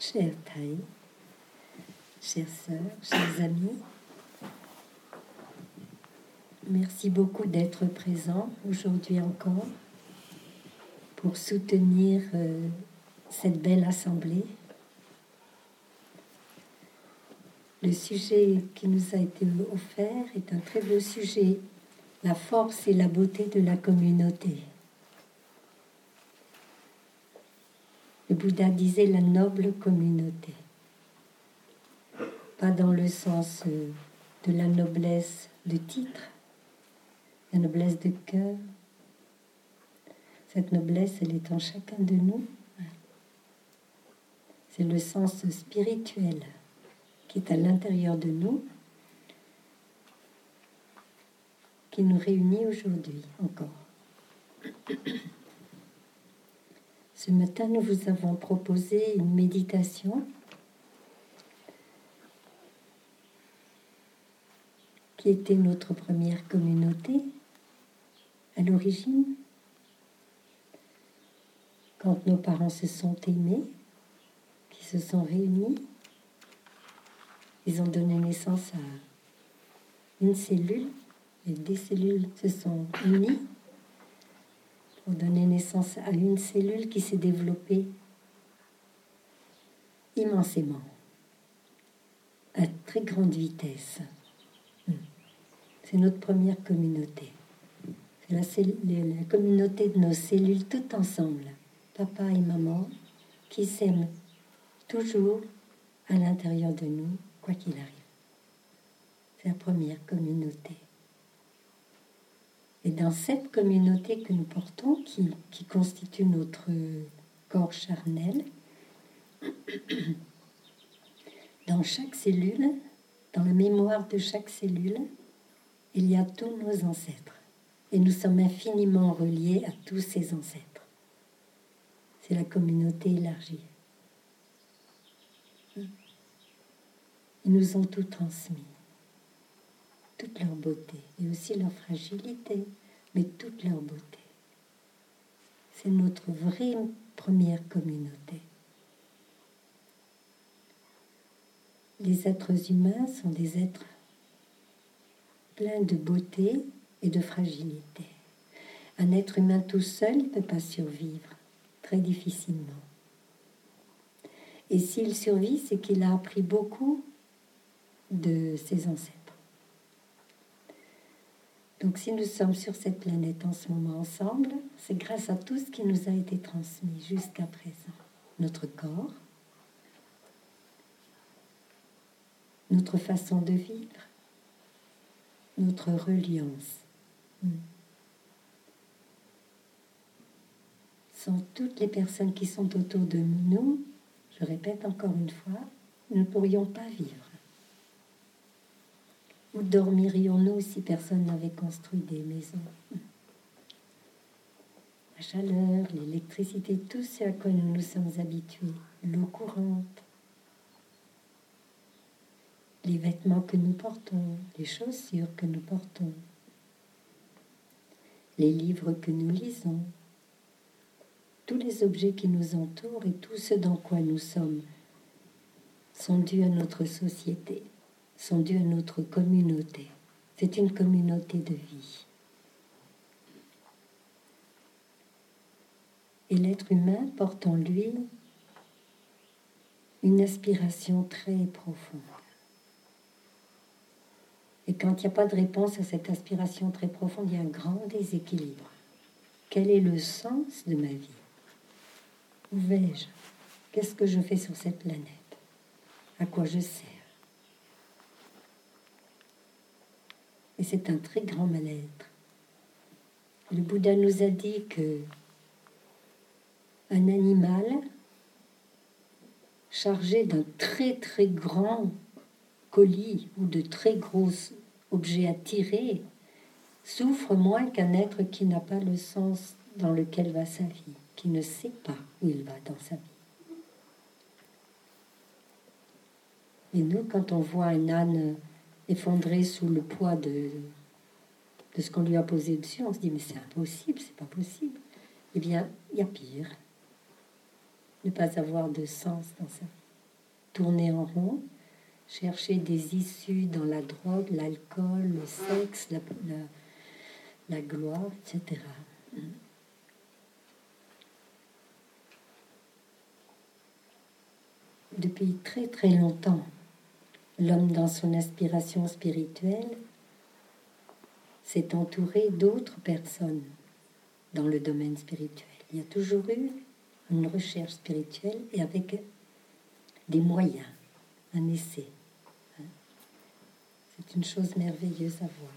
Chère Thaï, chères sœurs, chers amis, merci beaucoup d'être présents aujourd'hui encore pour soutenir cette belle assemblée. Le sujet qui nous a été offert est un très beau sujet, la force et la beauté de la communauté. Le Bouddha disait la noble communauté, pas dans le sens de la noblesse de titre, la noblesse de cœur. Cette noblesse, elle est en chacun de nous. C'est le sens spirituel qui est à l'intérieur de nous, qui nous réunit aujourd'hui encore. Ce matin, nous vous avons proposé une méditation qui était notre première communauté à l'origine, quand nos parents se sont aimés, qui se sont réunis. Ils ont donné naissance à une cellule, et des cellules se sont unies pour donner naissance à une cellule qui s'est développée immensément, à très grande vitesse. C'est notre première communauté. C'est la communauté de nos cellules toutes ensemble, papa et maman, qui s'aiment toujours à l'intérieur de nous, quoi qu'il arrive. C'est la première communauté. Et dans cette communauté que nous portons, qui constitue notre corps charnel, dans chaque cellule, dans la mémoire de chaque cellule, il y a tous nos ancêtres. Et nous sommes infiniment reliés à tous ces ancêtres. C'est la communauté élargie. Ils nous ont tout transmis. Toute leur beauté et aussi leur fragilité, mais toute leur beauté. C'est notre vraie première communauté. Les êtres humains sont des êtres pleins de beauté et de fragilité. Un être humain tout seul ne peut pas survivre, très difficilement. Et s'il survit, c'est qu'il a appris beaucoup de ses ancêtres. Donc si nous sommes sur cette planète en ce moment ensemble, c'est grâce à tout ce qui nous a été transmis jusqu'à présent. Notre corps, notre façon de vivre, notre reliance. Sans toutes les personnes qui sont autour de nous, je répète encore une fois, nous ne pourrions pas vivre. Où dormirions-nous si personne n'avait construit des maisons? La chaleur, l'électricité, tout ce à quoi nous nous sommes habitués, l'eau courante, les vêtements que nous portons, les chaussures que nous portons, les livres que nous lisons, tous les objets qui nous entourent et tout ce dans quoi nous sommes sont dus à notre société, sont dus à notre communauté. C'est une communauté de vie. Et l'être humain porte en lui une aspiration très profonde. Et quand il n'y a pas de réponse à cette aspiration très profonde, il y a un grand déséquilibre. Quel est le sens de ma vie? Où vais-je? Qu'est-ce que je fais sur cette planète? À quoi je sers? Et c'est un très grand mal-être. Le Bouddha nous a dit que un animal chargé d'un très très grand colis ou de très gros objets à tirer souffre moins qu'un être qui n'a pas le sens dans lequel va sa vie, qui ne sait pas où il va dans sa vie. Et nous, quand on voit un âne effondré sous le poids de ce qu'on lui a posé dessus, on se dit mais c'est impossible, c'est pas possible. Eh bien, il y a pire. Ne pas avoir de sens dans sa vie. tourner en rond, chercher des issues dans la drogue, l'alcool, le sexe, la gloire, etc. Depuis très très longtemps, l'homme dans son aspiration spirituelle s'est entouré d'autres personnes dans le domaine spirituel. Il y a toujours eu une recherche spirituelle et avec des moyens, un essai. C'est une chose merveilleuse à voir.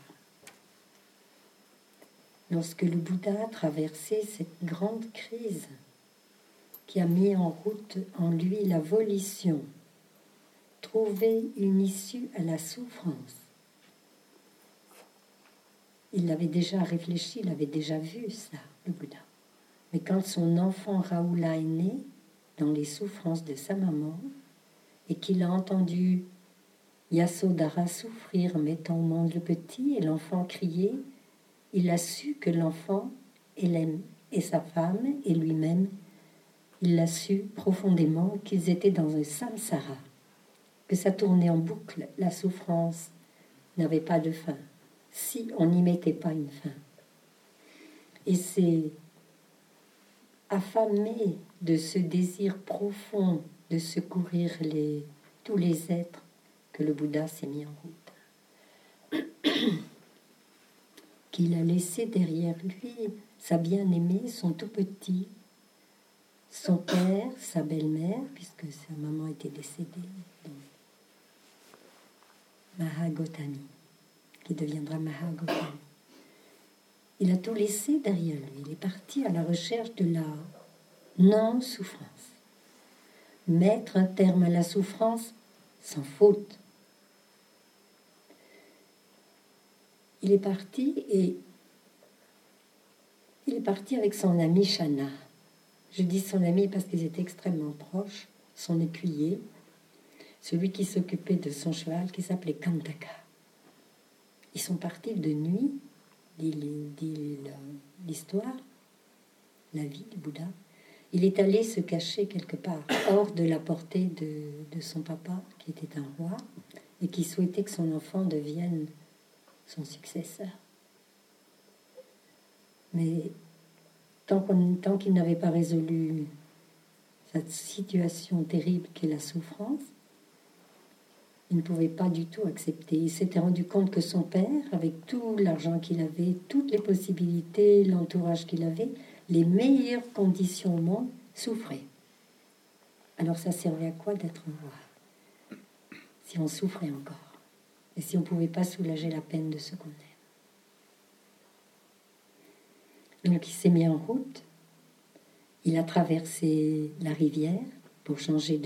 Lorsque le Bouddha a traversé cette grande crise qui a mis en route en lui la volition, trouver une issue à la souffrance, il avait déjà réfléchi, il avait déjà vu ça, le Bouddha. Mais quand son enfant Rahula est né, dans les souffrances de sa maman, et qu'il a entendu Yasodhara souffrir en mettant au monde le petit, et l'enfant crier, il a su que l'enfant et sa femme et lui-même, il l'a su profondément qu'ils étaient dans un samsara, que ça tournait en boucle, la souffrance n'avait pas de fin, si on n'y mettait pas une fin. Et c'est affamé de ce désir profond de secourir tous les êtres que le Bouddha s'est mis en route. Qu'il a laissé derrière lui sa bien-aimée, son tout petit, son père, sa belle-mère, puisque sa maman était décédée, Mahagotami, qui deviendra Mahagotami. Il a tout laissé derrière lui. Il est parti à la recherche de la non-souffrance. Mettre un terme à la souffrance sans faute. Il est parti avec son ami Shana. Je dis son ami parce qu'ils étaient extrêmement proches, son écuyer, celui qui s'occupait de son cheval qui s'appelait Kantaka. Ils sont partis de nuit, dit l'histoire, la vie du Bouddha. Il est allé se cacher quelque part, hors de la portée de son papa, qui était un roi, et qui souhaitait que son enfant devienne son successeur. Mais tant qu'il n'avait pas résolu cette situation terrible qu'est la souffrance, il ne pouvait pas du tout accepter. Il s'était rendu compte que son père, avec tout l'argent qu'il avait, toutes les possibilités, l'entourage qu'il avait, les meilleures conditions au monde, souffrait. Alors ça servait à quoi d'être roi si on souffrait encore et si on ne pouvait pas soulager la peine de ce qu'on aime. Donc il s'est mis en route, il a traversé la rivière pour changer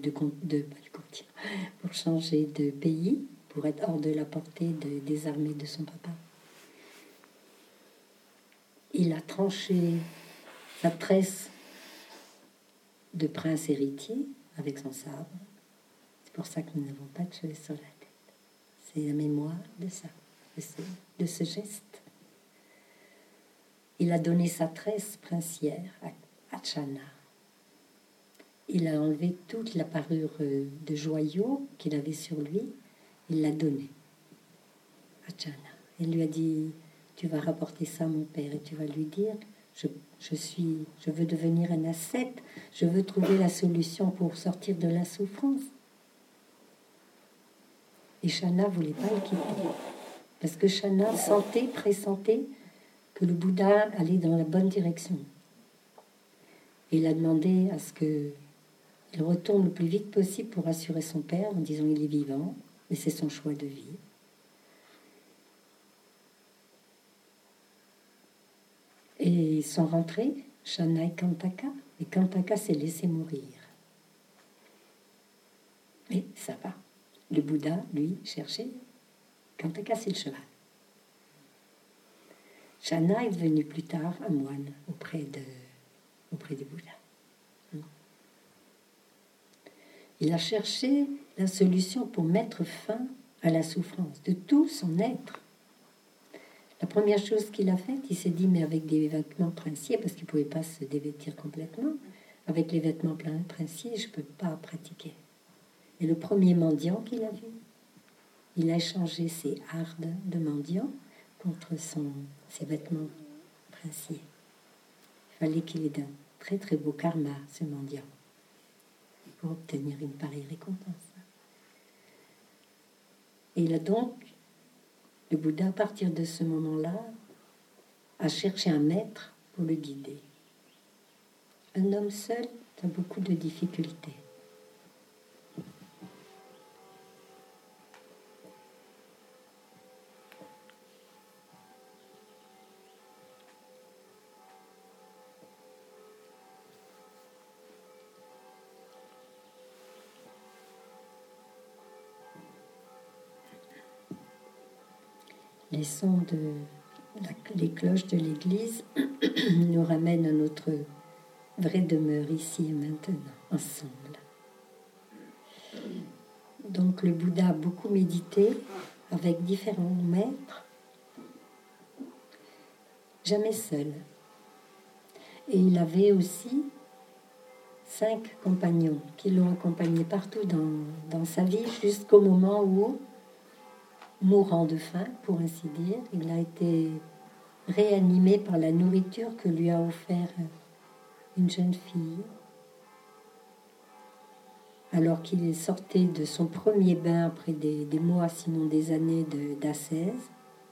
pour changer de pays, pour être hors de la portée des armées de son papa. Il a tranché sa tresse de prince héritier avec son sabre. C'est pour ça que nous n'avons pas de cheveux sur la tête. C'est la mémoire de ça, de ce geste. Il a donné sa tresse princière à Channa. Il a enlevé toute la parure de joyaux qu'il avait sur lui. Il l'a donnée à Channa. Il lui a dit, tu vas rapporter ça à mon père et tu vas lui dire, je veux devenir un ascète, je veux trouver la solution pour sortir de la souffrance. Et Channa ne voulait pas le quitter. Parce que Channa pressentait que le Bouddha allait dans la bonne direction. Et il a demandé à ce qu'il retourne le plus vite possible pour rassurer son père en disant il est vivant, mais c'est son choix de vie. Et ils sont rentrés, Channa et Kantaka, et Kantaka s'est laissé mourir. Mais ça va. Le Bouddha, lui, cherchait. Kantaka, c'est le cheval. Channa est devenu plus tard un moine auprès du Bouddha. Il a cherché la solution pour mettre fin à la souffrance de tout son être. La première chose qu'il a faite, il s'est dit, mais avec des vêtements princiers, parce qu'il ne pouvait pas se dévêtir complètement, avec les vêtements princiers, je ne peux pas pratiquer. Et le premier mendiant qu'il a vu, il a échangé ses hardes de mendiant contre ses vêtements princiers. Il fallait qu'il ait un très très beau karma, ce mendiant, pour obtenir une pareille récompense. Et il a donc, le Bouddha, à partir de ce moment-là, a cherché un maître pour le guider. Un homme seul a beaucoup de difficultés. Les sons les cloches de l'église nous ramènent à notre vraie demeure ici et maintenant, ensemble. Donc le Bouddha a beaucoup médité avec différents maîtres, jamais seul. Et il avait aussi 5 compagnons qui l'ont accompagné partout dans sa vie jusqu'au moment où, mourant de faim, pour ainsi dire, il a été réanimé par la nourriture que lui a offert une jeune fille, alors qu'il sortait de son premier bain après des mois, sinon des années d'ascèse.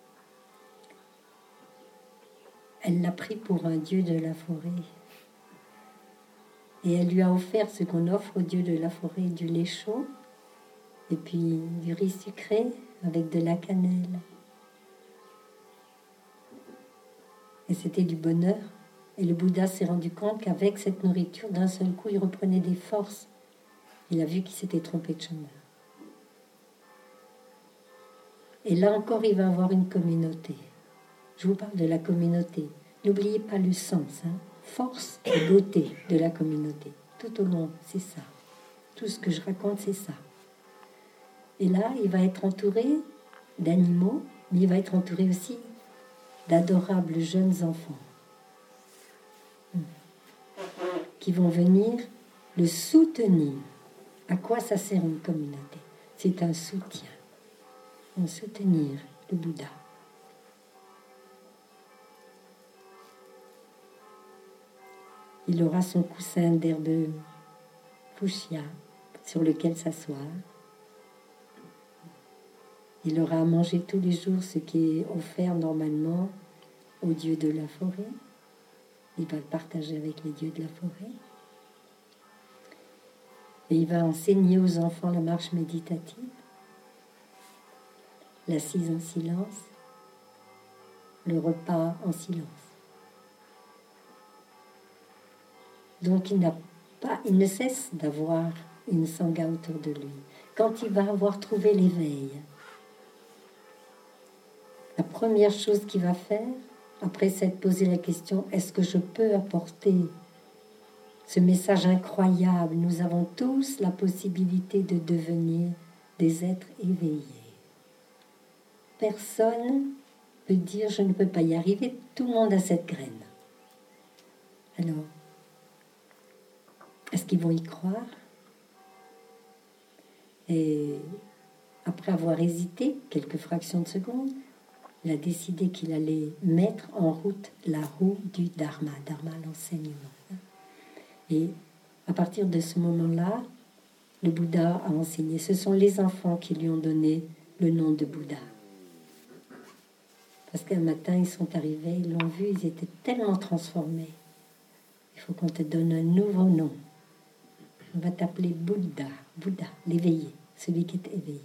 Elle l'a pris pour un dieu de la forêt. Et elle lui a offert ce qu'on offre au dieu de la forêt, du lait chaud, et puis du riz sucré avec de la cannelle. Et c'était du bonheur. Et le Bouddha s'est rendu compte qu'avec cette nourriture, d'un seul coup, il reprenait des forces. Il a vu qu'il s'était trompé de chemin. Et là encore, il va avoir une communauté. Je vous parle de la communauté. N'oubliez pas le sens, hein. Force et beauté de la communauté. Tout au long, c'est ça. Tout ce que je raconte, c'est ça. Et là, il va être entouré d'animaux, mais il va être entouré aussi d'adorables jeunes enfants qui vont venir le soutenir. À quoi ça sert une communauté? C'est un soutien. Un soutenir le Bouddha. Il aura son coussin d'herbe fuchsia sur lequel s'asseoir. Il aura à manger tous les jours ce qui est offert normalement aux dieux de la forêt. Il va le partager avec les dieux de la forêt. Et il va enseigner aux enfants la marche méditative, l'assise en silence, le repas en silence. Donc il ne cesse d'avoir une sangha autour de lui. Quand il va avoir trouvé l'éveil, la première chose qu'il va faire, après s'être posé la question, est-ce que je peux apporter ce message incroyable? Nous avons tous la possibilité de devenir des êtres éveillés. Personne peut dire je ne peux pas y arriver, tout le monde a cette graine. Alors, est-ce qu'ils vont y croire? Et après avoir hésité quelques fractions de seconde, il a décidé qu'il allait mettre en route la roue du Dharma. Dharma, l'enseignement. Et à partir de ce moment-là, le Bouddha a enseigné. Ce sont les enfants qui lui ont donné le nom de Bouddha. Parce qu'un matin, ils sont arrivés, ils l'ont vu, ils étaient tellement transformés. Il faut qu'on te donne un nouveau nom. On va t'appeler Bouddha, Bouddha, l'éveillé, celui qui est éveillé.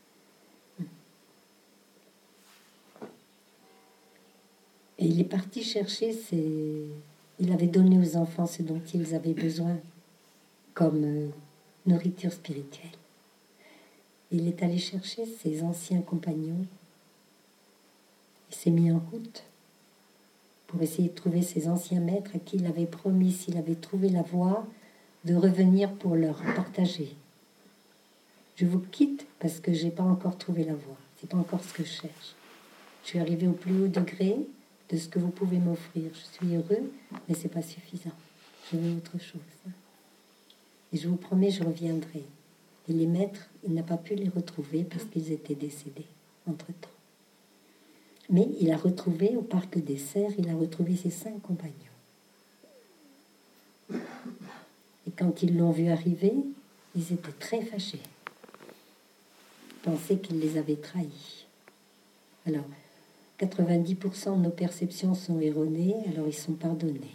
Et il est parti chercher il avait donné aux enfants ce dont ils avaient besoin comme nourriture spirituelle. Il est allé chercher ses anciens compagnons. Il s'est mis en route pour essayer de trouver ses anciens maîtres à qui il avait promis, s'il avait trouvé la voie, de revenir pour leur partager. Je vous quitte parce que je n'ai pas encore trouvé la voie. Ce n'est pas encore ce que je cherche. Je suis arrivée au plus haut degré de ce que vous pouvez m'offrir. Je suis heureux, mais ce n'est pas suffisant. Je veux autre chose. Et je vous promets, je reviendrai. Et les maîtres, il n'a pas pu les retrouver parce qu'ils étaient décédés entre-temps. Mais il a retrouvé, au parc des Cerfs, il a retrouvé ses 5 compagnons. Et quand ils l'ont vu arriver, ils étaient très fâchés. Ils pensaient qu'il les avait trahis. Alors, 90% de nos perceptions sont erronées, alors ils sont pardonnés.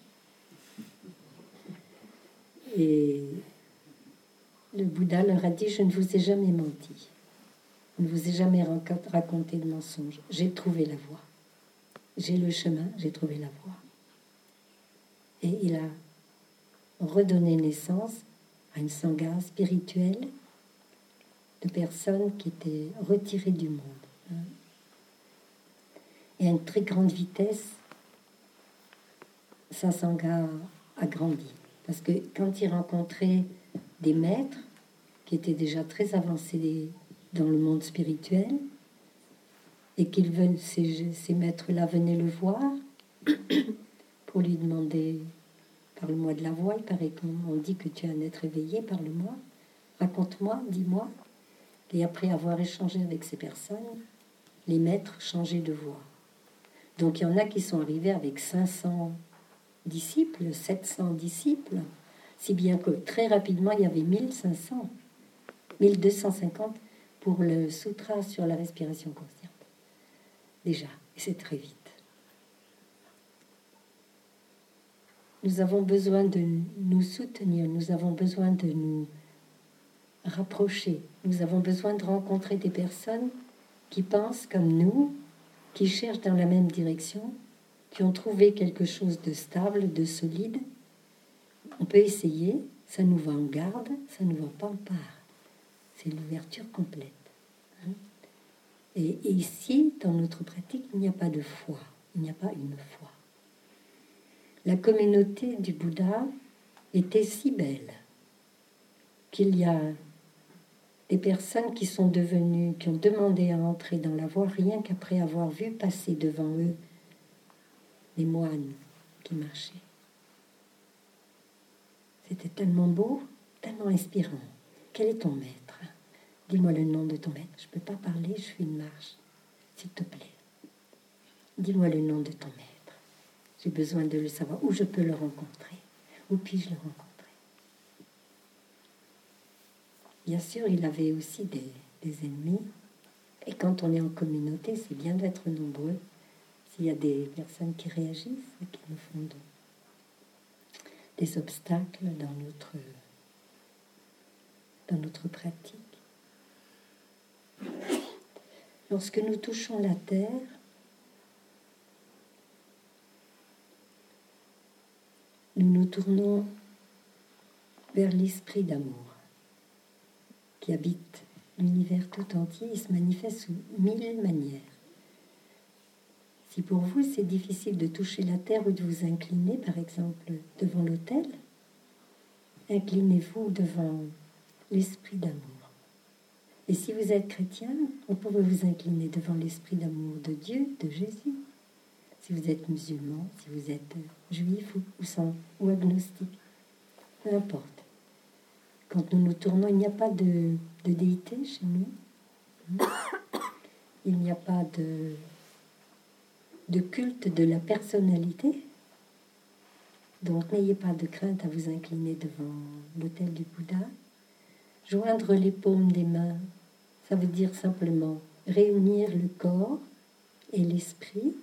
Et le Bouddha leur a dit, je ne vous ai jamais menti. Je ne vous ai jamais raconté de mensonges. J'ai trouvé la voie. J'ai le chemin, j'ai trouvé la voie. Et il a redonné naissance à une sangha spirituelle de personnes qui étaient retirées du monde. Et à une très grande vitesse, sa sangha a grandi. Parce que quand il rencontrait des maîtres qui étaient déjà très avancés dans le monde spirituel, et ces maîtres-là venaient le voir pour lui demander, parle-moi de la voie, il paraît qu'on dit que tu es un être éveillé, parle-moi, raconte-moi, dis-moi. Et après avoir échangé avec ces personnes, les maîtres changeaient de voie. Donc il y en a qui sont arrivés avec 500 disciples, 700 disciples, si bien que très rapidement il y avait 1500, 1250 pour le sutra sur la respiration consciente. Déjà, et c'est très vite. Nous avons besoin de nous soutenir, nous avons besoin de nous rapprocher, nous avons besoin de rencontrer des personnes qui pensent comme nous, qui cherchent dans la même direction, qui ont trouvé quelque chose de stable, de solide. On peut essayer, ça nous va en garde, ça ne nous va pas en part. C'est l'ouverture complète. Et ici, dans notre pratique, il n'y a pas de foi, il n'y a pas une foi. La communauté du Bouddha était si belle qu'il y a des personnes qui sont devenues, qui ont demandé à entrer dans la voie rien qu'après avoir vu passer devant eux les moines qui marchaient. C'était tellement beau, tellement inspirant. Quel est ton maître? Dis-moi le nom de ton maître. Je ne peux pas parler, je fais une marche. S'il te plaît. Dis-moi le nom de ton maître. J'ai besoin de le savoir. Où je peux le rencontrer? Où puis-je le rencontrer? Bien sûr, il avait aussi des ennemis. Et quand on est en communauté, c'est bien d'être nombreux. S'il y a des personnes qui réagissent et qui nous font des obstacles dans notre pratique. Lorsque nous touchons la terre, nous nous tournons vers l'esprit d'amour qui habite l'univers tout entier et se manifeste sous 1000 manières. Si pour vous c'est difficile de toucher la terre ou de vous incliner, par exemple, devant l'autel, inclinez-vous devant l'esprit d'amour. Et si vous êtes chrétien, on pourrait vous incliner devant l'esprit d'amour de Dieu, de Jésus. Si vous êtes musulman, si vous êtes juif ou agnostique, peu importe. Quand nous nous tournons, il n'y a pas de déité chez nous. Il n'y a pas de culte de la personnalité. Donc n'ayez pas de crainte à vous incliner devant l'autel du Bouddha. Joindre les paumes des mains, ça veut dire simplement réunir le corps et l'esprit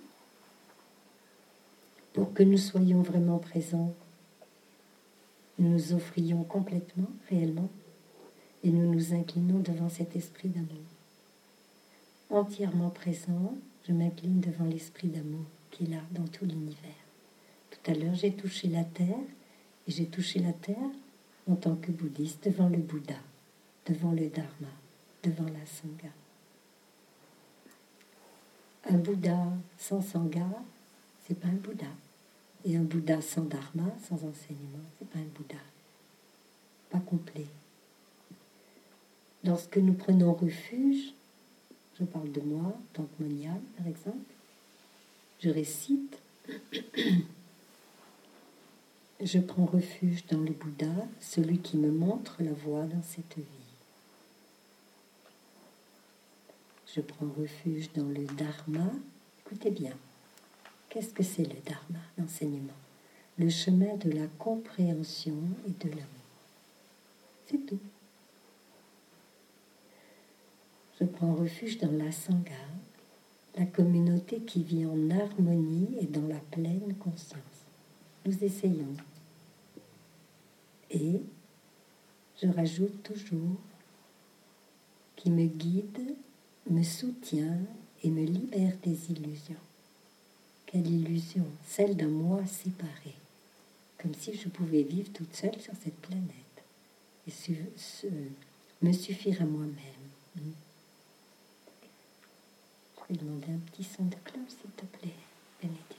pour que nous soyons vraiment présents. Nous nous offrions complètement, réellement, et nous nous inclinons devant cet esprit d'amour. Entièrement présent, je m'incline devant l'esprit d'amour qui est là dans tout l'univers. Tout à l'heure, j'ai touché la terre, et j'ai touché la terre en tant que bouddhiste devant le Bouddha, devant le Dharma, devant la Sangha. Un Bouddha sans Sangha, c'est pas un Bouddha. Et un Bouddha sans Dharma, sans enseignement, c'est pas un Bouddha. Pas complet. Lorsque nous prenons refuge, je parle de moi, Tante Monia, par exemple, je récite, je prends refuge dans le Bouddha, celui qui me montre la voie dans cette vie. Je prends refuge dans le Dharma. Écoutez bien, qu'est-ce que c'est le Dharma, l'enseignement? Le chemin de la compréhension et de l'amour. C'est tout. Je prends refuge dans la Sangha, la communauté qui vit en harmonie et dans la pleine conscience. Nous essayons. Et je rajoute toujours qui me guide, me soutient et me libère des illusions. Quelle illusion? Celle d'un moi séparé, comme si je pouvais vivre toute seule sur cette planète et me suffire à moi-même. Je vais demander un petit son de cloche, s'il te plaît, Bénédicte.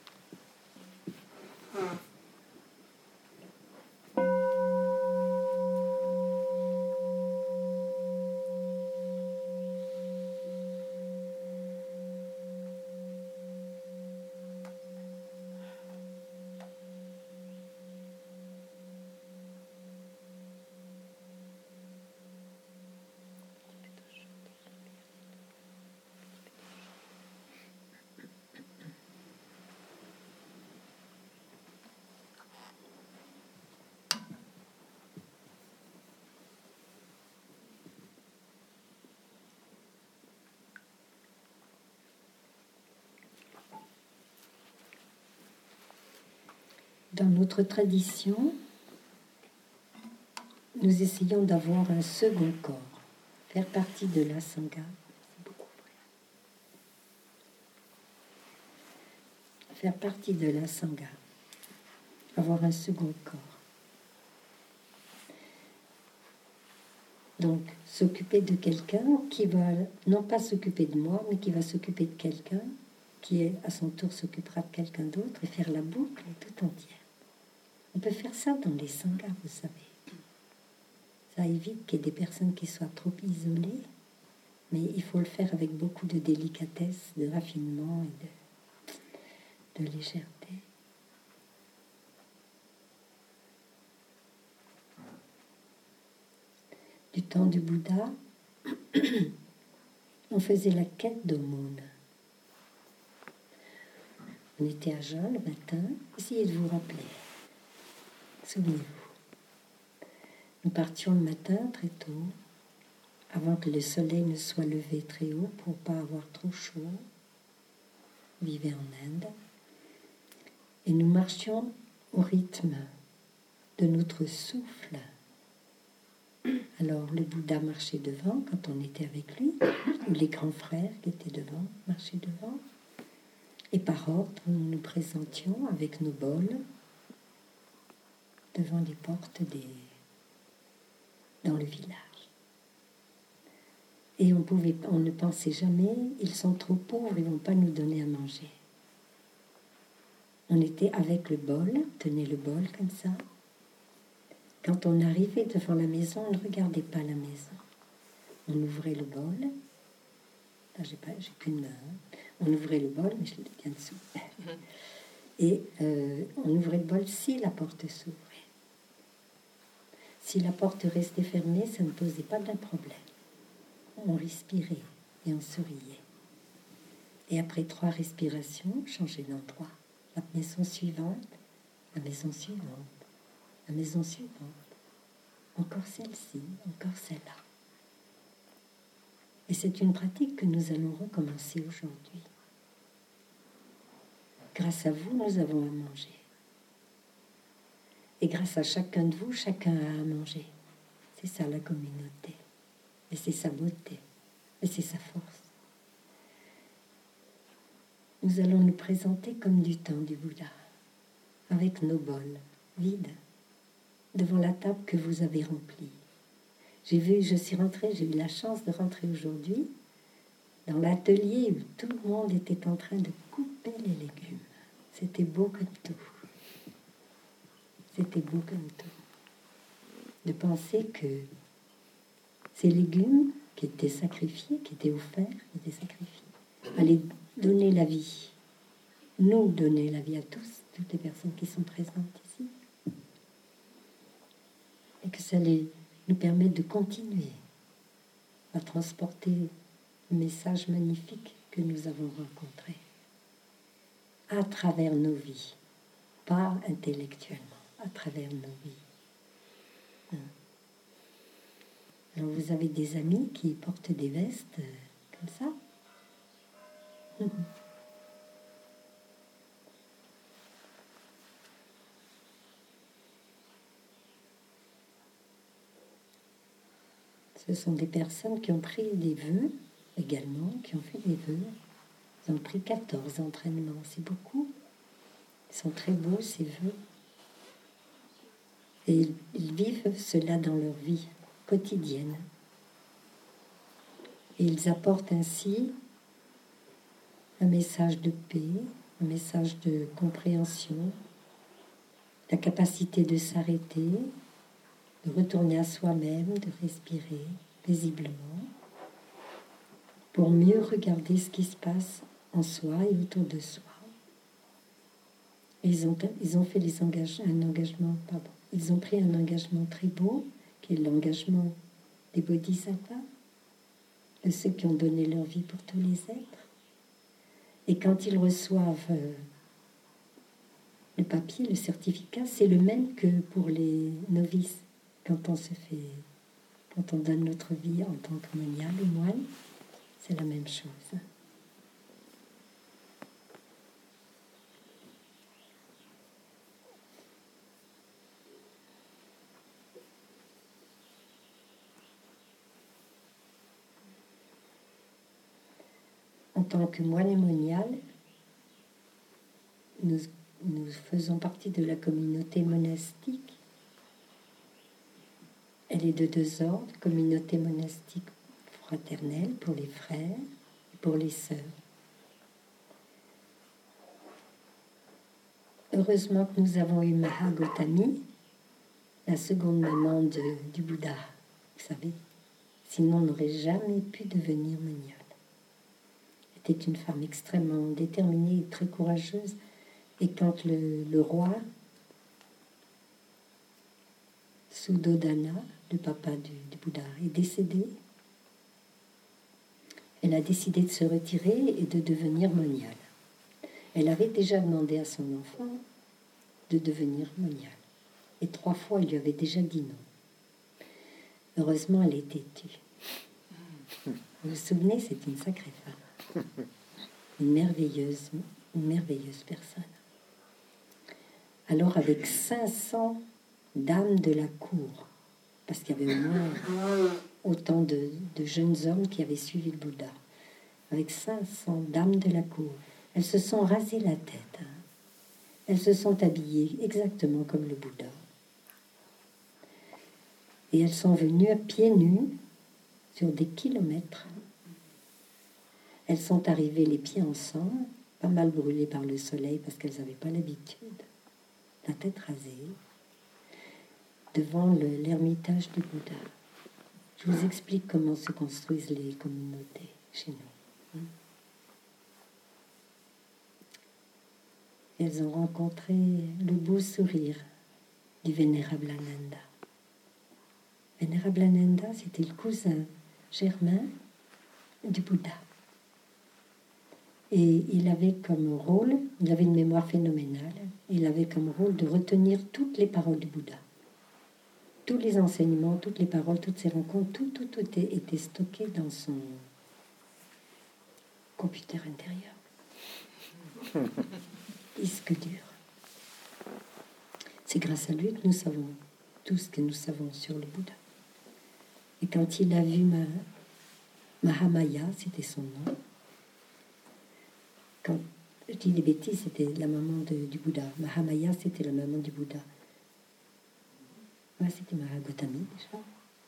Dans notre tradition, nous essayons d'avoir un second corps, faire partie de la Sangha. Faire partie de la Sangha, avoir un second corps. Donc, s'occuper de quelqu'un qui va, non pas s'occuper de moi, mais qui va s'occuper de quelqu'un, qui à son tour s'occupera de quelqu'un d'autre, et faire la boucle tout entière. On peut faire ça dans les sanghas, vous savez. Ça évite qu'il y ait des personnes qui soient trop isolées, mais il faut le faire avec beaucoup de délicatesse, de raffinement et de légèreté. Du temps du Bouddha, on faisait la quête d'aumône. On était à jeun le matin. Essayez de vous rappeler. Souvenez-vous. Nous partions le matin très tôt, avant que le soleil ne soit levé très haut pour ne pas avoir trop chaud. On vivait en Inde. Et nous marchions au rythme de notre souffle. Alors le Bouddha marchait devant quand on était avec lui, ou les grands frères qui étaient devant marchaient devant. Et par ordre, nous nous présentions avec nos bols devant les portes dans le village. Et on ne pensait jamais, ils sont trop pauvres, ils ne vont pas nous donner à manger. On était avec le bol, tenait le bol comme ça. Quand on arrivait devant la maison, on ne regardait pas la maison. On ouvrait le bol. Là, j'ai qu'une main. On ouvrait le bol, mais je l'ai bien dessous. Et on ouvrait le bol si la porte s'ouvrait. Si la porte restait fermée, ça ne posait pas de problème. On respirait et on souriait. Et après 3 respirations, on changeait d'endroit. La maison suivante, la maison suivante, la maison suivante. Encore celle-ci, encore celle-là. Et c'est une pratique que nous allons recommencer aujourd'hui. Grâce à vous, nous avons à manger. Et grâce à chacun de vous, chacun a à manger. C'est ça la communauté. Et c'est sa beauté. Et c'est sa force. Nous allons nous présenter comme du temps du Bouddha, avec nos bols vides, devant la table que vous avez remplie. J'ai eu la chance de rentrer aujourd'hui dans l'atelier où tout le monde était en train de couper les légumes. C'était beau comme tout. C'était beau comme tout. De penser que ces légumes qui étaient sacrifiés, qui étaient offerts, qui étaient sacrifiés, allaient donner la vie. Nous donner la vie à tous, toutes les personnes qui sont présentes ici. Et que ça allait nous permettre de continuer à transporter message magnifique que nous avons rencontré à travers nos vies, pas intellectuellement, à travers nos vies. Alors vous avez des amis qui portent des vestes comme ça. Ce sont des personnes qui ont pris des vœux également, qui ont fait des vœux. Ils ont pris 14 entraînements, c'est beaucoup. Ils sont très beaux, ces vœux. Et ils vivent cela dans leur vie quotidienne. Et ils apportent ainsi un message de paix, un message de compréhension, la capacité de s'arrêter, de retourner à soi-même, de respirer paisiblement, pour mieux regarder ce qui se passe en soi et autour de soi. Et ils ont fait ils ont pris un engagement très beau, qui est l'engagement des bodhisattvas, de ceux qui ont donné leur vie pour tous les êtres. Et quand ils reçoivent le papier, le certificat, c'est le même que pour les novices. Quand on donne notre vie en tant que monial ou moine, c'est la même chose. En tant que moine et monial, nous faisons partie de la communauté monastique. Elle est de deux ordres, communauté monastique fraternelle pour les frères et pour les sœurs. Heureusement que nous avons eu Maha Gotami, la seconde maman du Bouddha, vous savez. Sinon, on n'aurait jamais pu devenir monial. Elle était une femme extrêmement déterminée et très courageuse. Et quand le roi, Suddhodana, le papa du Bouddha, est décédé, elle a décidé de se retirer et de devenir moniale. Elle avait déjà demandé à son enfant de devenir moniale. Et 3 fois, il lui avait déjà dit non. Heureusement, elle était tue. Vous vous souvenez, c'est une sacrée femme. Une merveilleuse personne. Alors, avec 500 dames de la cour, parce qu'il y avait au moins autant de jeunes hommes qui avaient suivi le Bouddha, avec 500 dames de la cour, elles se sont rasées la tête. Elles se sont habillées exactement comme le Bouddha. Et elles sont venues à pieds nus sur des kilomètres. Elles sont arrivées les pieds en sang, pas mal brûlées par le soleil parce qu'elles n'avaient pas l'habitude, la tête rasée, devant l'ermitage du Bouddha. Je vous explique comment se construisent les communautés chez nous. Elles ont rencontré le beau sourire du Vénérable Ananda. Vénérable Ananda, c'était le cousin germain du Bouddha. Et il avait comme rôle, il avait une mémoire phénoménale, il avait comme rôle de retenir toutes les paroles du Bouddha. Tous les enseignements, toutes les paroles, toutes ces rencontres, tout était stocké dans son computer intérieur. Disque dur. C'est grâce à lui que nous savons tout ce que nous savons sur le Bouddha. Et quand il a vu Mahamaya, c'était son nom. Quand je dis les bêtises, c'était la maman du Bouddha. Mahamaya, c'était la maman du Bouddha. Ouais, c'était Maha Gotami déjà.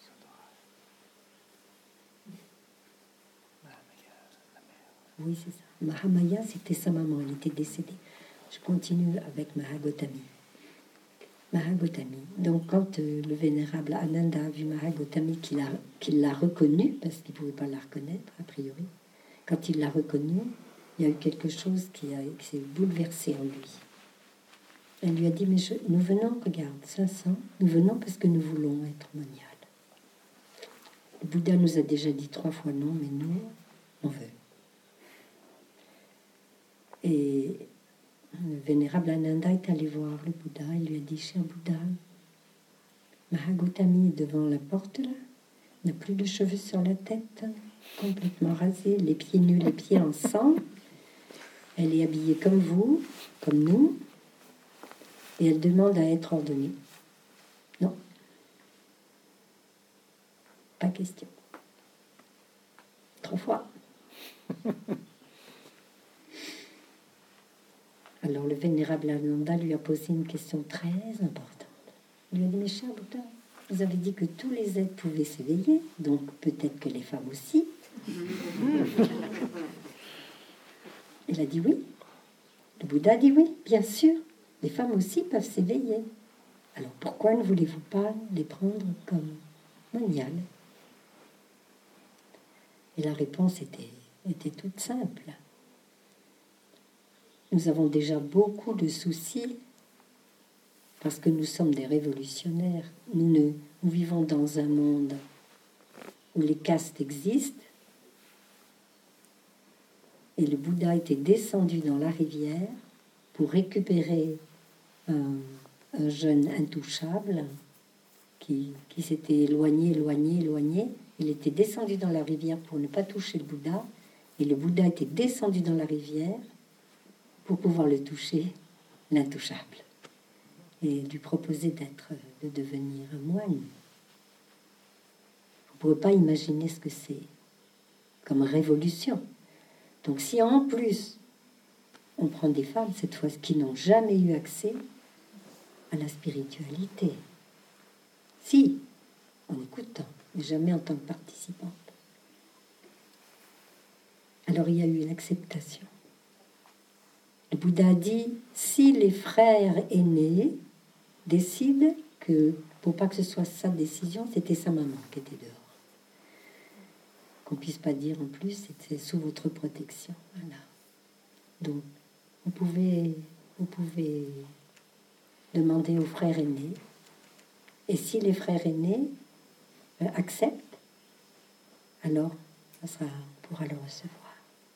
Oui, c'est ça. Mahamaya, c'était sa maman, elle était décédée. Je continue avec Maha Gotami. Maha Gotami. Donc, quand le vénérable Ananda a vu Maha Gotami, qu'il l'a reconnue, parce qu'il ne pouvait pas la reconnaître, a priori, quand il l'a reconnue, il y a eu quelque chose qui s'est bouleversé en lui. Elle lui a dit, mais nous venons, regarde, 500, nous venons parce que nous voulons être moniales. Le Bouddha nous a déjà dit 3 fois non, mais nous, on veut. Et le vénérable Ananda est allé voir le Bouddha. Il lui a dit, cher Bouddha, Mahagotami est devant la porte là, n'a plus de cheveux sur la tête, complètement rasée, les pieds nus, les pieds en sang. Elle est habillée comme vous, comme nous, et elle demande à être ordonnée. Non, pas question. 3 fois. Alors le vénérable Ananda lui a posé une question très importante. Il lui a dit, mes chers Bouddha, vous avez dit que tous les êtres pouvaient s'éveiller, donc peut-être que les femmes aussi. Il a dit oui. Le Bouddha a dit oui, bien sûr. Les femmes aussi peuvent s'éveiller. Alors pourquoi ne voulez-vous pas les prendre comme moniales? Et la réponse était toute simple. Nous avons déjà beaucoup de soucis parce que nous sommes des révolutionnaires. Nous vivons dans un monde où les castes existent. Et le Bouddha était descendu dans la rivière pour récupérer un jeune intouchable qui s'était éloigné. Il était descendu dans la rivière pour ne pas toucher le Bouddha. Et le Bouddha était descendu dans la rivière pour pouvoir le toucher, l'intouchable. Et lui proposer de devenir moine. Vous ne pouvez pas imaginer ce que c'est comme révolution. Donc si en plus, on prend des femmes, cette fois, qui n'ont jamais eu accès à la spiritualité. Si, en écoutant, mais jamais en tant que participante. Alors il y a eu l'acceptation. Le Bouddha a dit, si les frères aînés décident que, pour pas que ce soit sa décision, c'était sa maman qui était dehors. Qu'on puisse pas dire en plus, c'est sous votre protection. Voilà. Donc, vous pouvez demander aux frères aînés. Et si les frères aînés acceptent, alors on pourra le recevoir.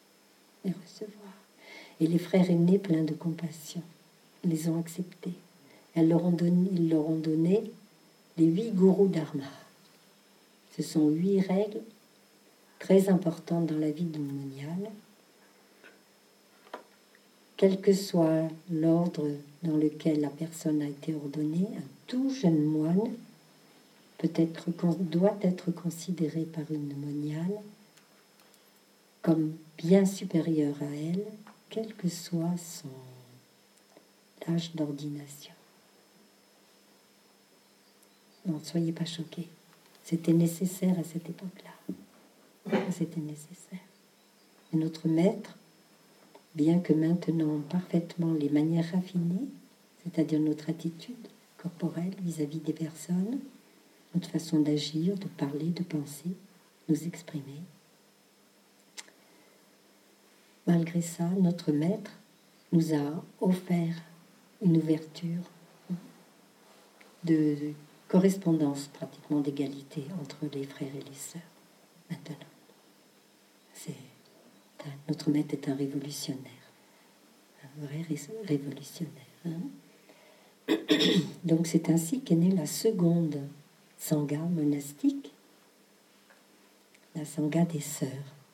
Et les frères aînés, pleins de compassion, les ont acceptés. Ils leur ont donné les 8 gourous dharma. Ce sont 8 règles très importantes dans la vie du monial. Quel que soit l'ordre dans lequel la personne a été ordonnée, un tout jeune moine doit être considéré par une moniale comme bien supérieur à elle, quel que soit son âge d'ordination. Non, soyez pas choqués. C'était nécessaire à cette époque-là. C'était nécessaire. Et notre maître, bien que maintenant parfaitement les manières raffinées, c'est-à-dire notre attitude corporelle vis-à-vis des personnes, notre façon d'agir, de parler, de penser, nous exprimer. Malgré ça, notre maître nous a offert une ouverture de correspondance, pratiquement d'égalité entre les frères et les sœurs. Maintenant, notre maître est un révolutionnaire, un vrai révolutionnaire. Hein. Donc c'est ainsi qu'est née la seconde sangha monastique, la sangha des sœurs.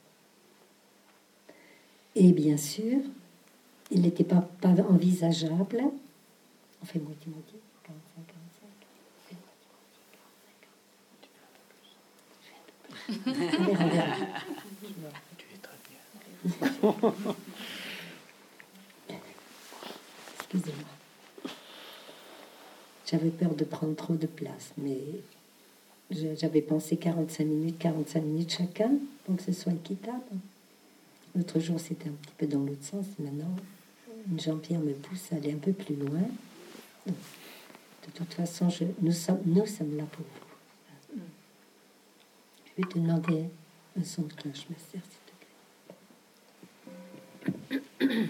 Et bien sûr, il n'était pas envisageable, on fait moitié-moitié, 45-45. On verra. Tu es très bien. Excusez-moi. J'avais peur de prendre trop de place, mais j'avais pensé 45 minutes chacun, pour que ce soit équitable. L'autre jour, c'était un petit peu dans l'autre sens. Maintenant, Jean-Pierre me pousse à aller un peu plus loin. De toute façon, nous sommes là pour vous. Je vais te demander un son de cloche, ma sœur, s'il te plaît.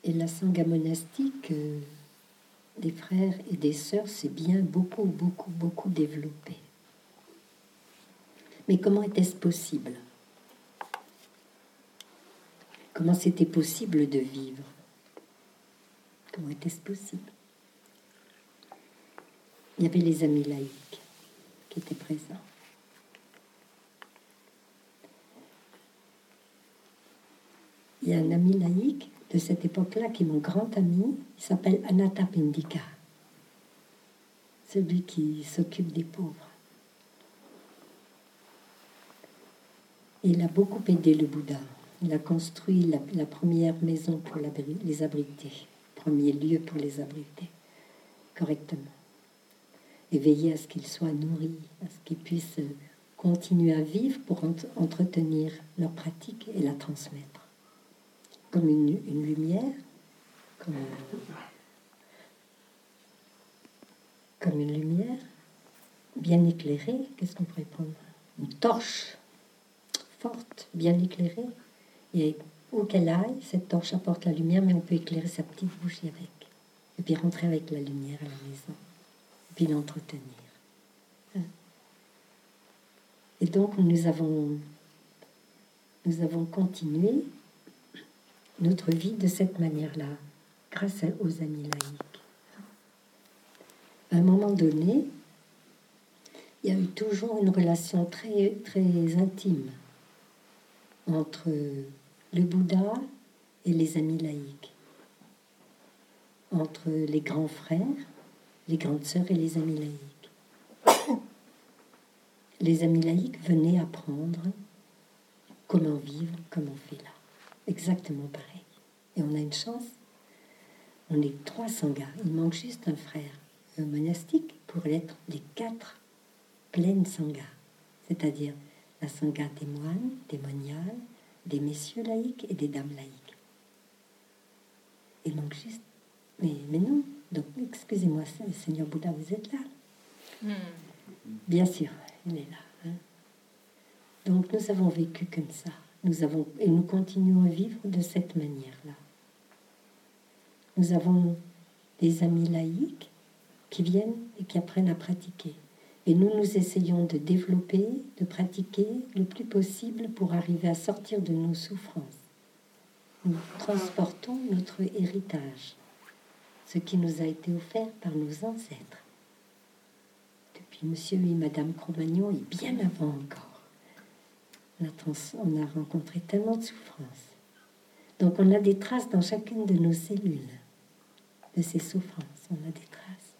Et la sangha monastique des frères et des sœurs s'est bien beaucoup développée. Mais comment était-ce possible? Comment c'était possible de vivre? Comment était-ce possible? Il y avait les amis laïcs qui étaient présents. Il y a un ami laïque de cette époque-là qui est mon grand ami, il s'appelle Anathapindika, celui qui s'occupe des pauvres. Il a beaucoup aidé le Bouddha. Il a construit la première maison pour les abriter, premier lieu pour les abriter correctement. Et veiller à ce qu'ils soient nourris, à ce qu'ils puissent continuer à vivre pour entretenir leur pratique et la transmettre. Comme une lumière, comme une lumière bien éclairée. Qu'est-ce qu'on pourrait prendre? Une torche forte, bien éclairée. Et où qu'elle aille, cette torche apporte la lumière, mais on peut éclairer sa petite bougie avec. Et puis rentrer avec la lumière à la maison. Et puis l'entretenir. Et donc nous avons continué notre vie de cette manière-là, grâce aux amis laïcs. À un moment donné, il y a eu toujours une relation très, très intime entre le Bouddha et les amis laïcs, entre les grands frères, les grandes sœurs et les amis laïcs. Les amis laïcs venaient apprendre comment vivre, comme on fait là. Exactement pareil. Et on a une chance, on est 3 sanghas, il manque juste un frère monastique pour être les 4 pleines sanghas, c'est-à-dire la sangha des moines, des moniales, des messieurs laïcs et des dames laïques. Il manque juste... Mais non, donc excusez-moi, Seigneur Bouddha, vous êtes là? Bien sûr, il est là. Donc nous avons vécu comme ça. Et nous continuons à vivre de cette manière-là. Nous avons des amis laïcs qui viennent et qui apprennent à pratiquer. Et nous essayons de développer, de pratiquer le plus possible pour arriver à sortir de nos souffrances. Nous transportons notre héritage, ce qui nous a été offert par nos ancêtres. Depuis Monsieur et Madame Cro-Magnon et bien avant encore. On a rencontré tellement de souffrances. Donc on a des traces dans chacune de nos cellules de ces souffrances. On a des traces.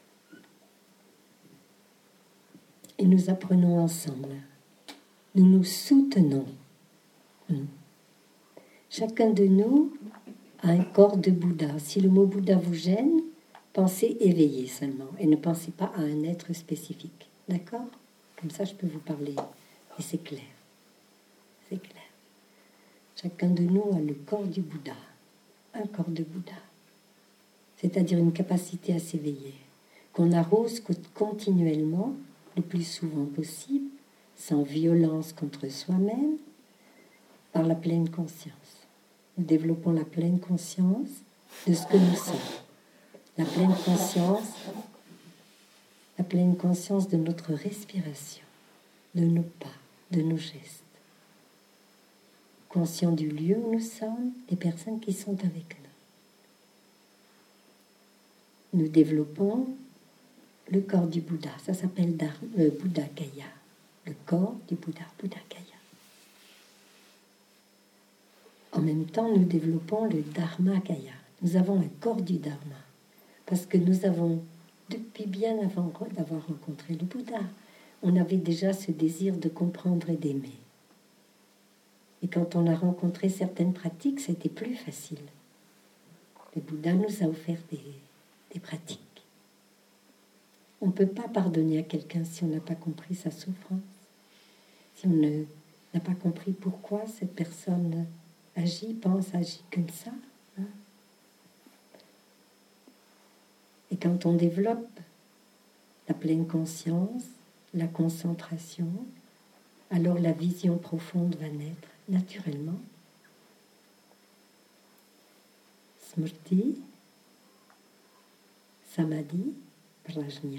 Et nous apprenons ensemble. Nous nous soutenons. Chacun de nous a un corps de Bouddha. Si le mot Bouddha vous gêne, pensez éveillé seulement et ne pensez pas à un être spécifique. D'accord? Comme ça, je peux vous parler. Et c'est clair. C'est clair. Chacun de nous a le corps du Bouddha. Un corps de Bouddha. C'est-à-dire une capacité à s'éveiller, qu'on arrose continuellement, le plus souvent possible, sans violence contre soi-même, par la pleine conscience. Nous développons la pleine conscience de ce que nous sommes. La pleine conscience de notre respiration, de nos pas, de nos gestes. Conscient du lieu où nous sommes, des personnes qui sont avec nous. Nous développons le corps du Bouddha. Ça s'appelle Buddhagaya. Le corps du Bouddha, Buddhagaya. En même temps, nous développons le Dharmakaya. Nous avons un corps du Dharma. Parce que nous avons, depuis bien avant d'avoir rencontré le Bouddha, on avait déjà ce désir de comprendre et d'aimer. Et quand on a rencontré certaines pratiques, c'était plus facile. Le Bouddha nous a offert des pratiques. On ne peut pas pardonner à quelqu'un si on n'a pas compris sa souffrance, si on n'a pas compris pourquoi cette personne agit comme ça. Et quand on développe la pleine conscience, la concentration, alors la vision profonde va naître naturellement. Smrti, Samadhi, Prajna,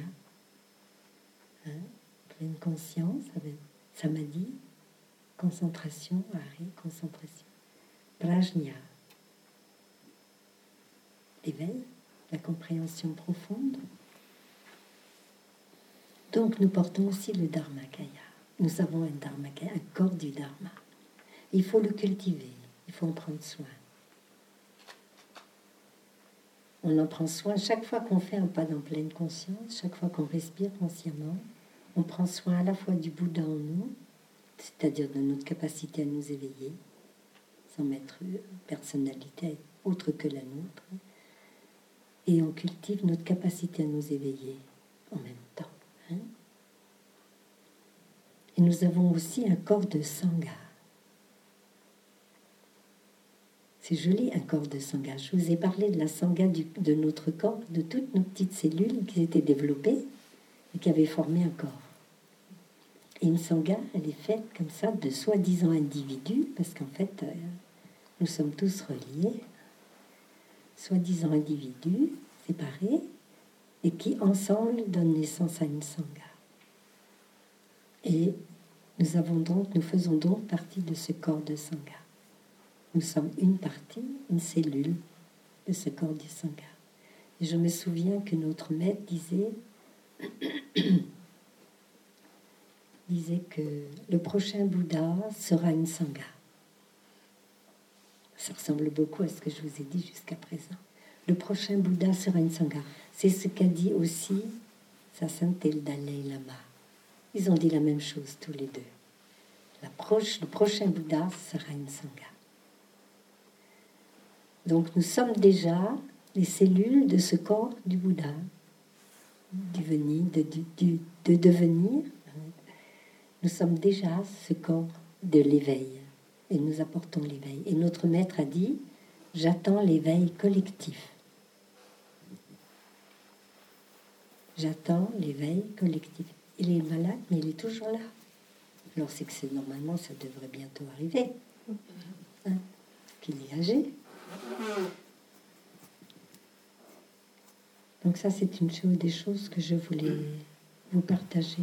pleine conscience avec Samadhi, concentration, Hari, concentration, Prajna, l'éveil, la compréhension profonde. Donc nous portons aussi le Dharmakaya. Nous avons un Dharmakaya, un corps du Dharma. Il faut le cultiver, il faut en prendre soin. On en prend soin chaque fois qu'on fait un pas dans pleine conscience, chaque fois qu'on respire consciemment. On prend soin à la fois du Bouddha en nous, c'est-à-dire de notre capacité à nous éveiller, sans mettre personnalité autre que la nôtre. Et on cultive notre capacité à nous éveiller en même temps. Et nous avons aussi un corps de Sangha. C'est joli, un corps de Sangha. Je vous ai parlé de la Sangha de notre corps, de toutes nos petites cellules qui étaient développées et qui avaient formé un corps. Et une Sangha, elle est faite comme ça de soi-disant individus, parce qu'en fait, nous sommes tous reliés, soi-disant individus, séparés, et qui ensemble donnent naissance à une Sangha. Et nous faisons donc partie de ce corps de Sangha. Nous sommes une partie, une cellule de ce corps du Sangha. Et je me souviens que notre maître disait que le prochain Bouddha sera une Sangha. Ça ressemble beaucoup à ce que je vous ai dit jusqu'à présent. Le prochain Bouddha sera une Sangha. C'est ce qu'a dit aussi sa sainteté le Dalai Lama. Ils ont dit la même chose tous les deux. Le prochain Bouddha sera une Sangha. Donc nous sommes déjà les cellules de ce corps du Bouddha, de devenir. Nous sommes déjà ce corps de l'éveil et nous apportons l'éveil. Et notre maître a dit, j'attends l'éveil collectif. J'attends l'éveil collectif. Il est malade, mais il est toujours là. Alors c'est que normalement, ça devrait bientôt arriver. Qu'il est âgé. Donc ça, c'est des choses que je voulais vous partager.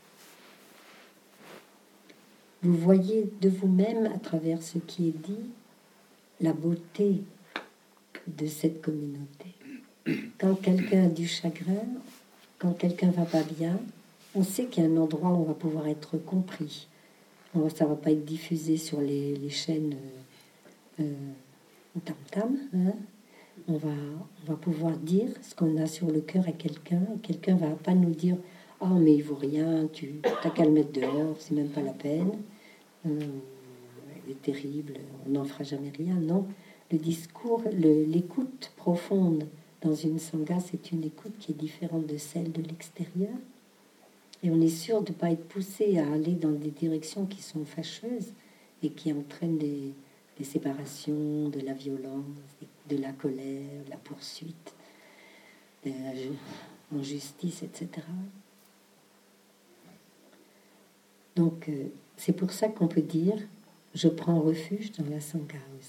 Vous voyez de vous-même, à travers ce qui est dit, la beauté de cette communauté. Quand quelqu'un a du chagrin, quand quelqu'un va pas bien, on sait qu'il y a un endroit où on va pouvoir être compris. Ça va pas être diffusé sur les chaînes tam-tam. On va pouvoir dire ce qu'on a sur le cœur à quelqu'un. Quelqu'un va pas nous dire « Ah, mais il vaut rien, tu t'as qu'à le mettre dehors, c'est même pas la peine. Elle est terrible, on n'en fera jamais rien. » Non, le discours, l'écoute profonde dans une sangha, c'est une écoute qui est différente de celle de l'extérieur. Et on est sûr de ne pas être poussé à aller dans des directions qui sont fâcheuses et qui entraînent des séparations, de la violence, de la colère, de la poursuite, de l'injustice, etc. Donc, c'est pour ça qu'on peut dire « je prends refuge dans la sangha aussi ».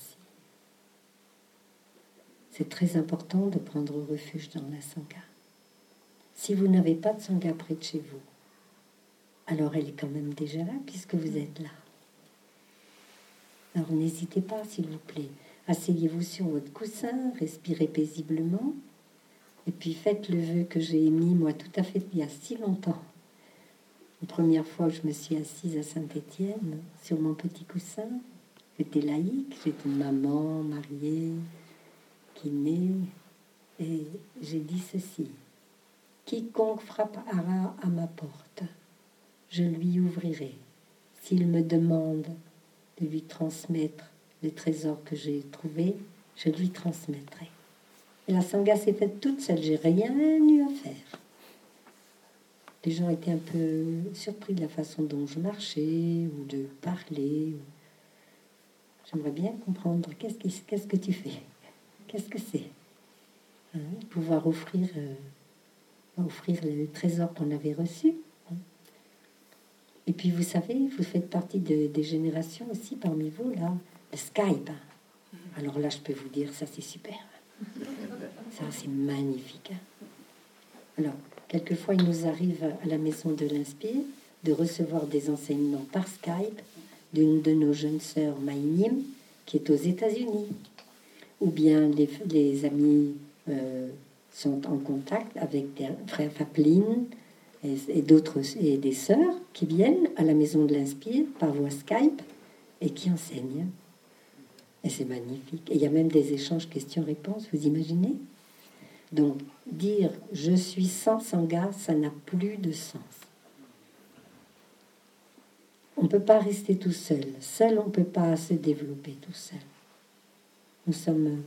C'est très important de prendre refuge dans la sangha. Si vous n'avez pas de sangha près de chez vous, alors elle est quand même déjà là puisque vous êtes là. Alors n'hésitez pas, s'il vous plaît. Asseyez-vous sur votre coussin, respirez paisiblement, et puis faites le vœu que j'ai émis, moi, tout à fait il y a si longtemps. La première fois, je me suis assise à Saint-Étienne, sur mon petit coussin. J'étais laïque, j'étais une maman mariée, qui naît, et j'ai dit ceci. Quiconque frappera à ma porte, je lui ouvrirai. S'il me demande de lui transmettre les trésors que j'ai trouvés, je lui transmettrai. Et la sangha s'est faite toute seule, j'ai rien eu à faire. Les gens étaient un peu surpris de la façon dont je marchais ou de parler. J'aimerais bien comprendre qu'est-ce que tu fais, qu'est-ce que c'est, pouvoir offrir le trésor qu'on avait reçu. Et puis vous savez, vous faites partie des générations aussi parmi vous là, de Skype. Alors là, je peux vous dire, ça c'est super. Ça, c'est magnifique. Hein. Alors, quelquefois, il nous arrive à la maison de l'Inspire de recevoir des enseignements par Skype d'une de nos jeunes sœurs, Maïnim, qui est aux États-Unis. Ou bien les amis sont en contact avec des frères Faplin et d'autres, et des sœurs qui viennent à la maison de l'Inspire par voie Skype et qui enseignent. Et c'est magnifique. Et il y a même des échanges questions-réponses, vous imaginez? Donc, dire « je suis sans Sangha », ça n'a plus de sens. On ne peut pas rester tout seul. Seul, on ne peut pas se développer tout seul. Nous sommes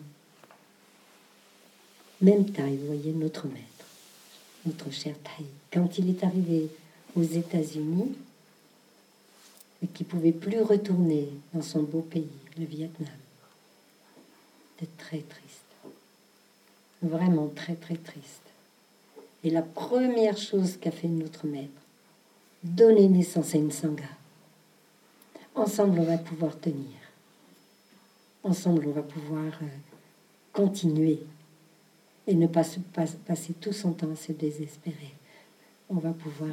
même taille, vous voyez, notre maître, notre cher Taï. Quand il est arrivé aux États-Unis et qu'il ne pouvait plus retourner dans son beau pays, le Vietnam, c'était très triste. Vraiment très, très triste. Et la première chose qu'a fait notre maître, donner naissance à une Sangha. Ensemble, on va pouvoir tenir. Ensemble, on va pouvoir continuer et ne pas passer tout son temps à se désespérer. On va pouvoir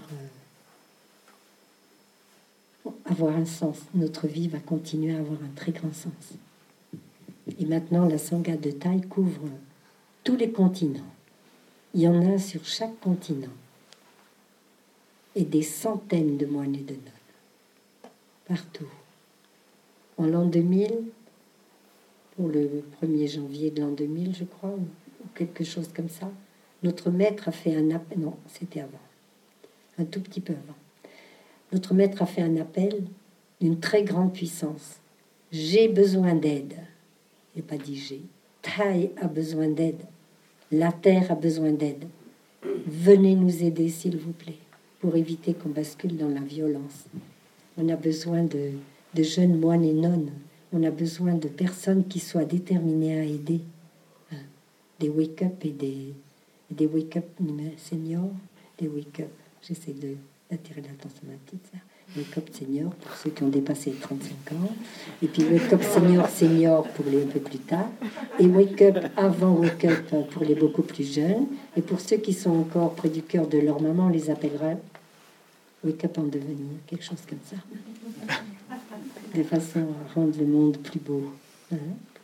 avoir un sens. Notre vie va continuer à avoir un très grand sens. Et maintenant, la Sangha de Thaï couvre tous les continents. Il y en a sur chaque continent. Et des centaines de moines et de nonnes. Partout. En l'an 2000, pour le 1er janvier de l'an 2000, je crois, ou quelque chose comme ça, notre maître a fait un appel. Non, c'était avant. Un tout petit peu avant. Notre maître a fait un appel d'une très grande puissance. J'ai besoin d'aide. Il n'a pas dit j'ai. Thaï a besoin d'aide. La terre a besoin d'aide. Venez nous aider, s'il vous plaît, pour éviter qu'on bascule dans la violence. On a besoin de jeunes moines et nonnes. On a besoin de personnes qui soient déterminées à aider. Des wake-up et des wake-up seniors, des wake-up, j'essaie d'attirer l'attention de ma petite sœur, wake-up seniors pour ceux qui ont dépassé les 35 ans, et puis wake-up senior pour les un peu plus tard, et wake-up avant wake-up pour les beaucoup plus jeunes, et pour ceux qui sont encore près du cœur de leur maman, on les appellera wake-up en devenir, quelque chose comme ça, de façon à rendre le monde plus beau. Hein?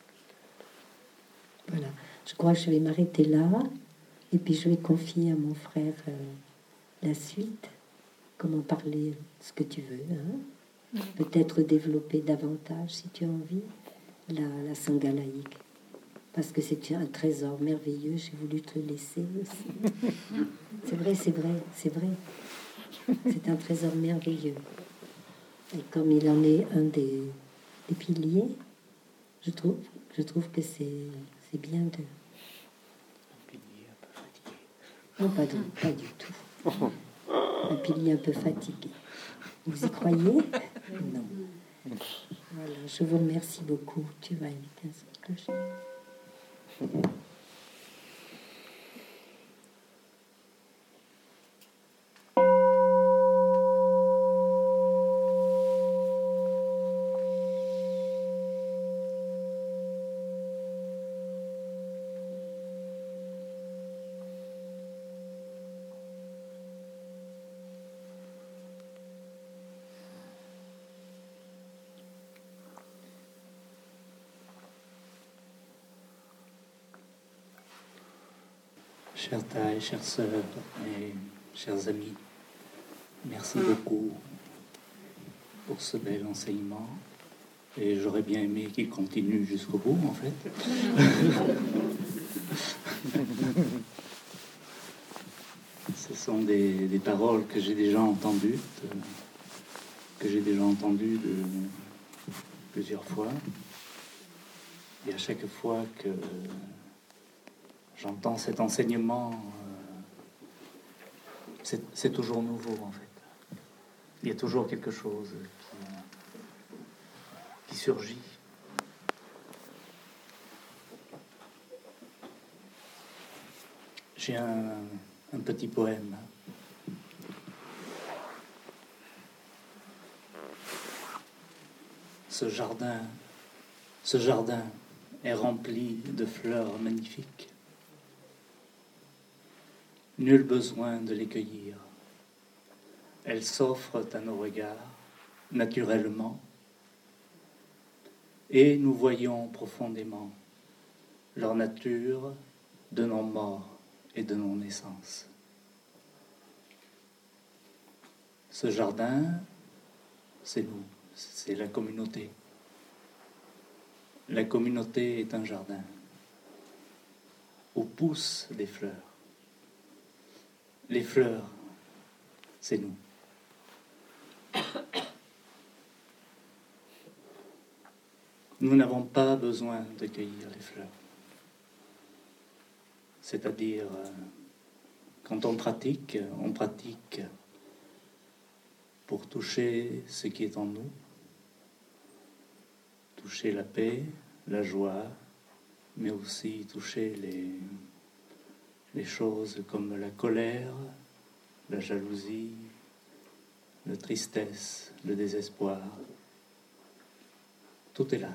Voilà. Je crois que je vais m'arrêter là et puis je vais confier à mon frère la suite. Comment parler, ce que tu veux. Hein? Peut-être développer davantage, si tu as envie, la Sangha laïque. Parce que c'est un trésor merveilleux. J'ai voulu te le laisser aussi. C'est vrai, c'est vrai, c'est vrai. C'est un trésor merveilleux. Et comme il en est un des piliers, je trouve que c'est bien de... Non, pas du tout. Un pilier un peu fatigué. Vous y croyez? Non. Voilà, je vous remercie beaucoup. Tu vas éviter un clocher. Chers Thaï, chères sœurs et chers amis, merci beaucoup pour ce bel enseignement. Et j'aurais bien aimé qu'il continue jusqu'au bout, en fait. Ce sont des paroles que j'ai déjà entendues, plusieurs fois. Et à chaque fois que j'entends cet enseignement, c'est toujours nouveau, en fait. Il y a toujours quelque chose qui surgit. J'ai un petit poème. Ce jardin est remplie de fleurs magnifiques. Nul besoin de les cueillir. Elles s'offrent à nos regards, naturellement, et nous voyons profondément leur nature de nos morts et de nos naissances. Ce jardin, c'est nous, c'est la communauté. La communauté est un jardin où poussent des fleurs. Les fleurs, c'est nous. Nous n'avons pas besoin de cueillir les fleurs. C'est-à-dire, quand on pratique pour toucher ce qui est en nous, toucher la paix, la joie, mais aussi toucher les choses comme la colère, la jalousie, la tristesse, le désespoir. Tout est là.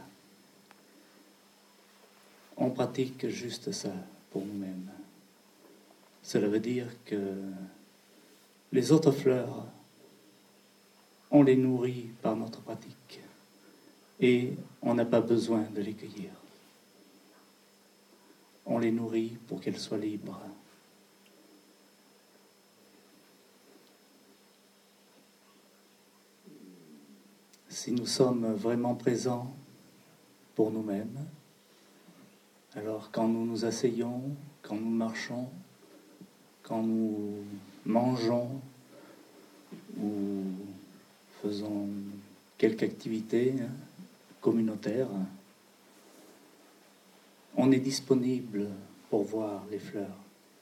On pratique juste ça pour nous-mêmes. Cela veut dire que les autres fleurs, on les nourrit par notre pratique et on n'a pas besoin de les cueillir. On les nourrit pour qu'elles soient libres. Si nous sommes vraiment présents pour nous-mêmes, alors quand nous nous asseyons, quand nous marchons, quand nous mangeons ou faisons quelque activité communautaire, on est disponible pour voir les fleurs.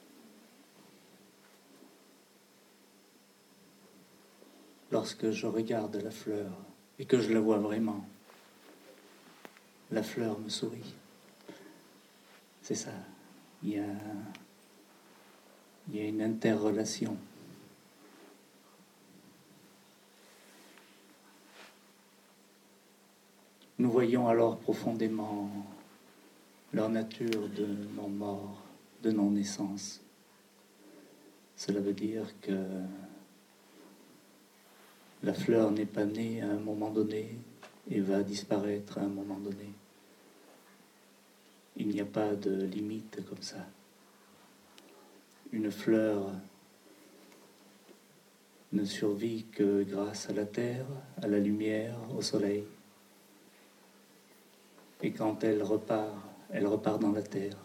Lorsque je regarde la fleur et que je la vois vraiment, la fleur me sourit. C'est ça. Il y a une interrelation. Nous voyons alors profondément leur nature de nos morts, de nos naissances. Cela veut dire que la fleur n'est pas née à un moment donné et va disparaître à un moment donné. Il n'y a pas de limite comme ça. Une fleur ne survit que grâce à la terre, à la lumière, au soleil. Et quand elle repart dans la terre.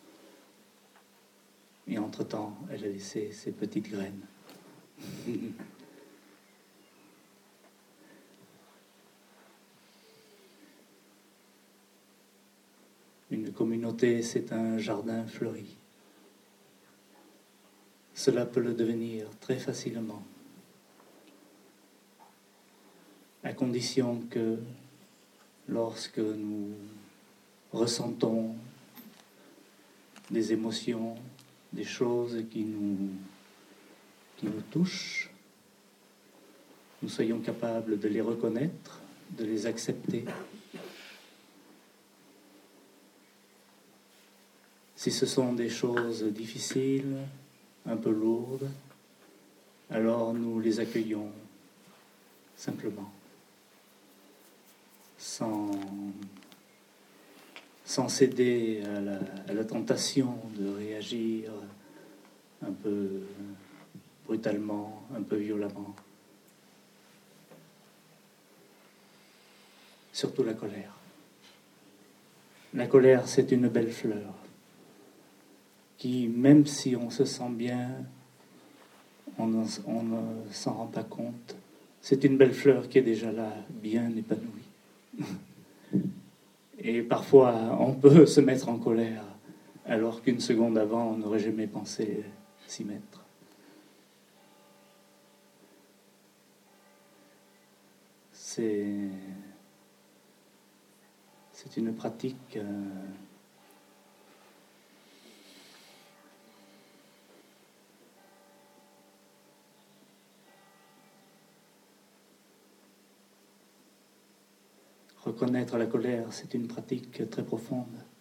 Et entre-temps, elle a laissé ses petites graines. Une communauté, c'est un jardin fleuri. Cela peut le devenir très facilement, à condition que lorsque nous ressentons des émotions, des choses qui nous touchent, nous soyons capables de les reconnaître, de les accepter. Si ce sont des choses difficiles, un peu lourdes, alors nous les accueillons simplement, sans céder à la tentation de réagir un peu brutalement, un peu violemment. Surtout la colère. La colère, c'est une belle fleur qui, même si on se sent bien, on ne s'en rend pas compte. C'est une belle fleur qui est déjà là, bien épanouie. Et parfois, on peut se mettre en colère, alors qu'une seconde avant, on n'aurait jamais pensé s'y mettre. C'est une pratique reconnaître la colère, c'est une pratique très profonde.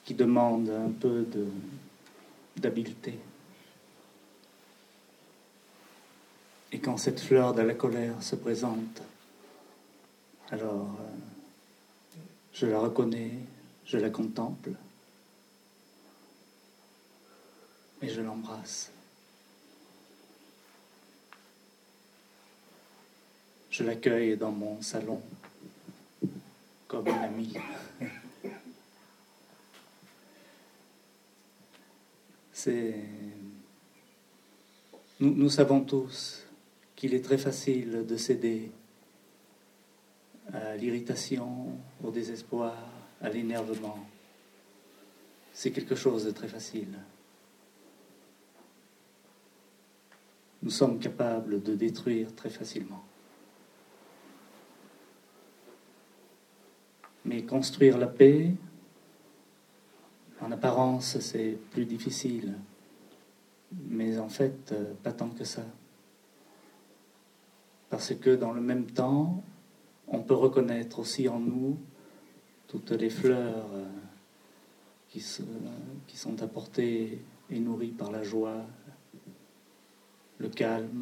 qui demande un peu d'habileté. Et quand cette fleur de la colère se présente, alors je la reconnais, je la contemple et je l'embrasse. Je l'accueille dans mon salon comme une amie. Nous savons tous qu'il est très facile de céder à l'irritation, au désespoir, à l'énervement. C'est quelque chose de très facile. Nous sommes capables de détruire très facilement. Mais construire la paix, en apparence, c'est plus difficile. Mais en fait, pas tant que ça. Parce que dans le même temps, on peut reconnaître aussi en nous toutes les fleurs qui sont apportées et nourries par la joie, le calme,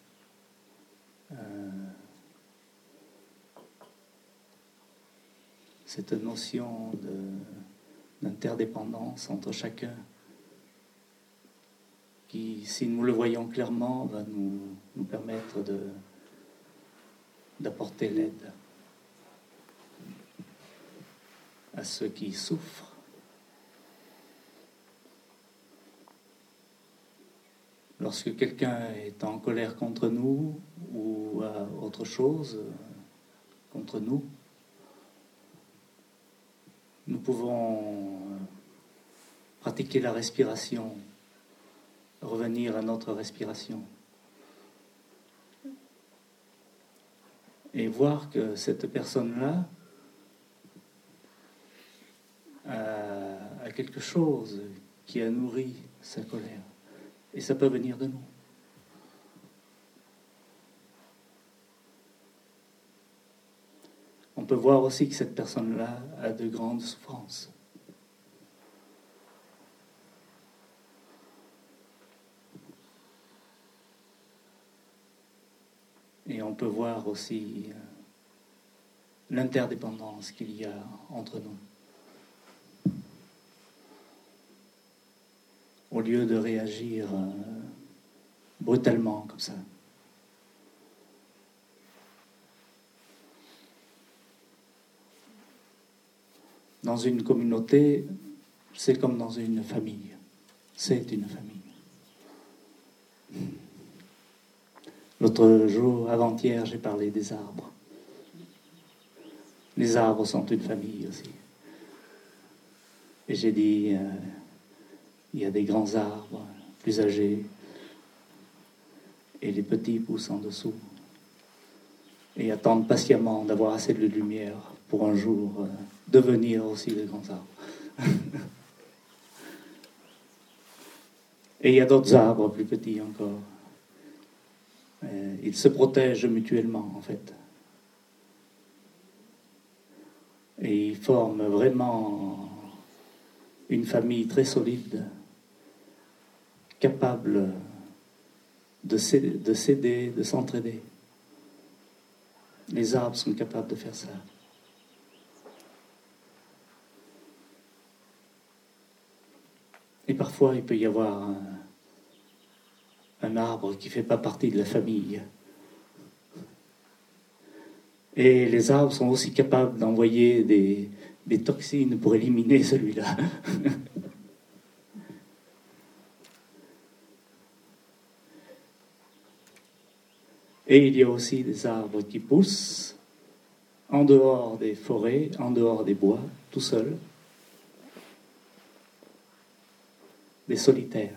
cette notion d'interdépendance entre chacun qui, si nous le voyons clairement, va nous permettre d'apporter l'aide à ceux qui souffrent. Lorsque quelqu'un est en colère contre nous ou a autre chose contre nous, nous pouvons pratiquer la respiration, revenir à notre respiration et voir que cette personne-là a quelque chose qui a nourri sa colère. Et ça peut venir de nous. On peut voir aussi que cette personne-là a de grandes souffrances. Et on peut voir aussi l'interdépendance qu'il y a entre nous. Au lieu de réagir brutalement comme ça. Dans une communauté, c'est comme dans une famille. C'est une famille. L'autre jour, avant-hier, j'ai parlé des arbres. Les arbres sont une famille aussi. Et j'ai dit, il y a des grands arbres, plus âgés, et les petits poussent en dessous. Et attendent patiemment d'avoir assez de lumière pour un jour devenir aussi des grands arbres. Et il y a d'autres arbres plus petits encore. Ils se protègent mutuellement, en fait. Et ils forment vraiment une famille très solide, capable de s'aider, de s'entraider. Les arbres sont capables de faire ça. Et parfois, il peut y avoir un arbre qui ne fait pas partie de la famille. Et les arbres sont aussi capables d'envoyer des toxines pour éliminer celui-là. Et il y a aussi des arbres qui poussent en dehors des forêts, en dehors des bois, tout seuls. Des solitaires.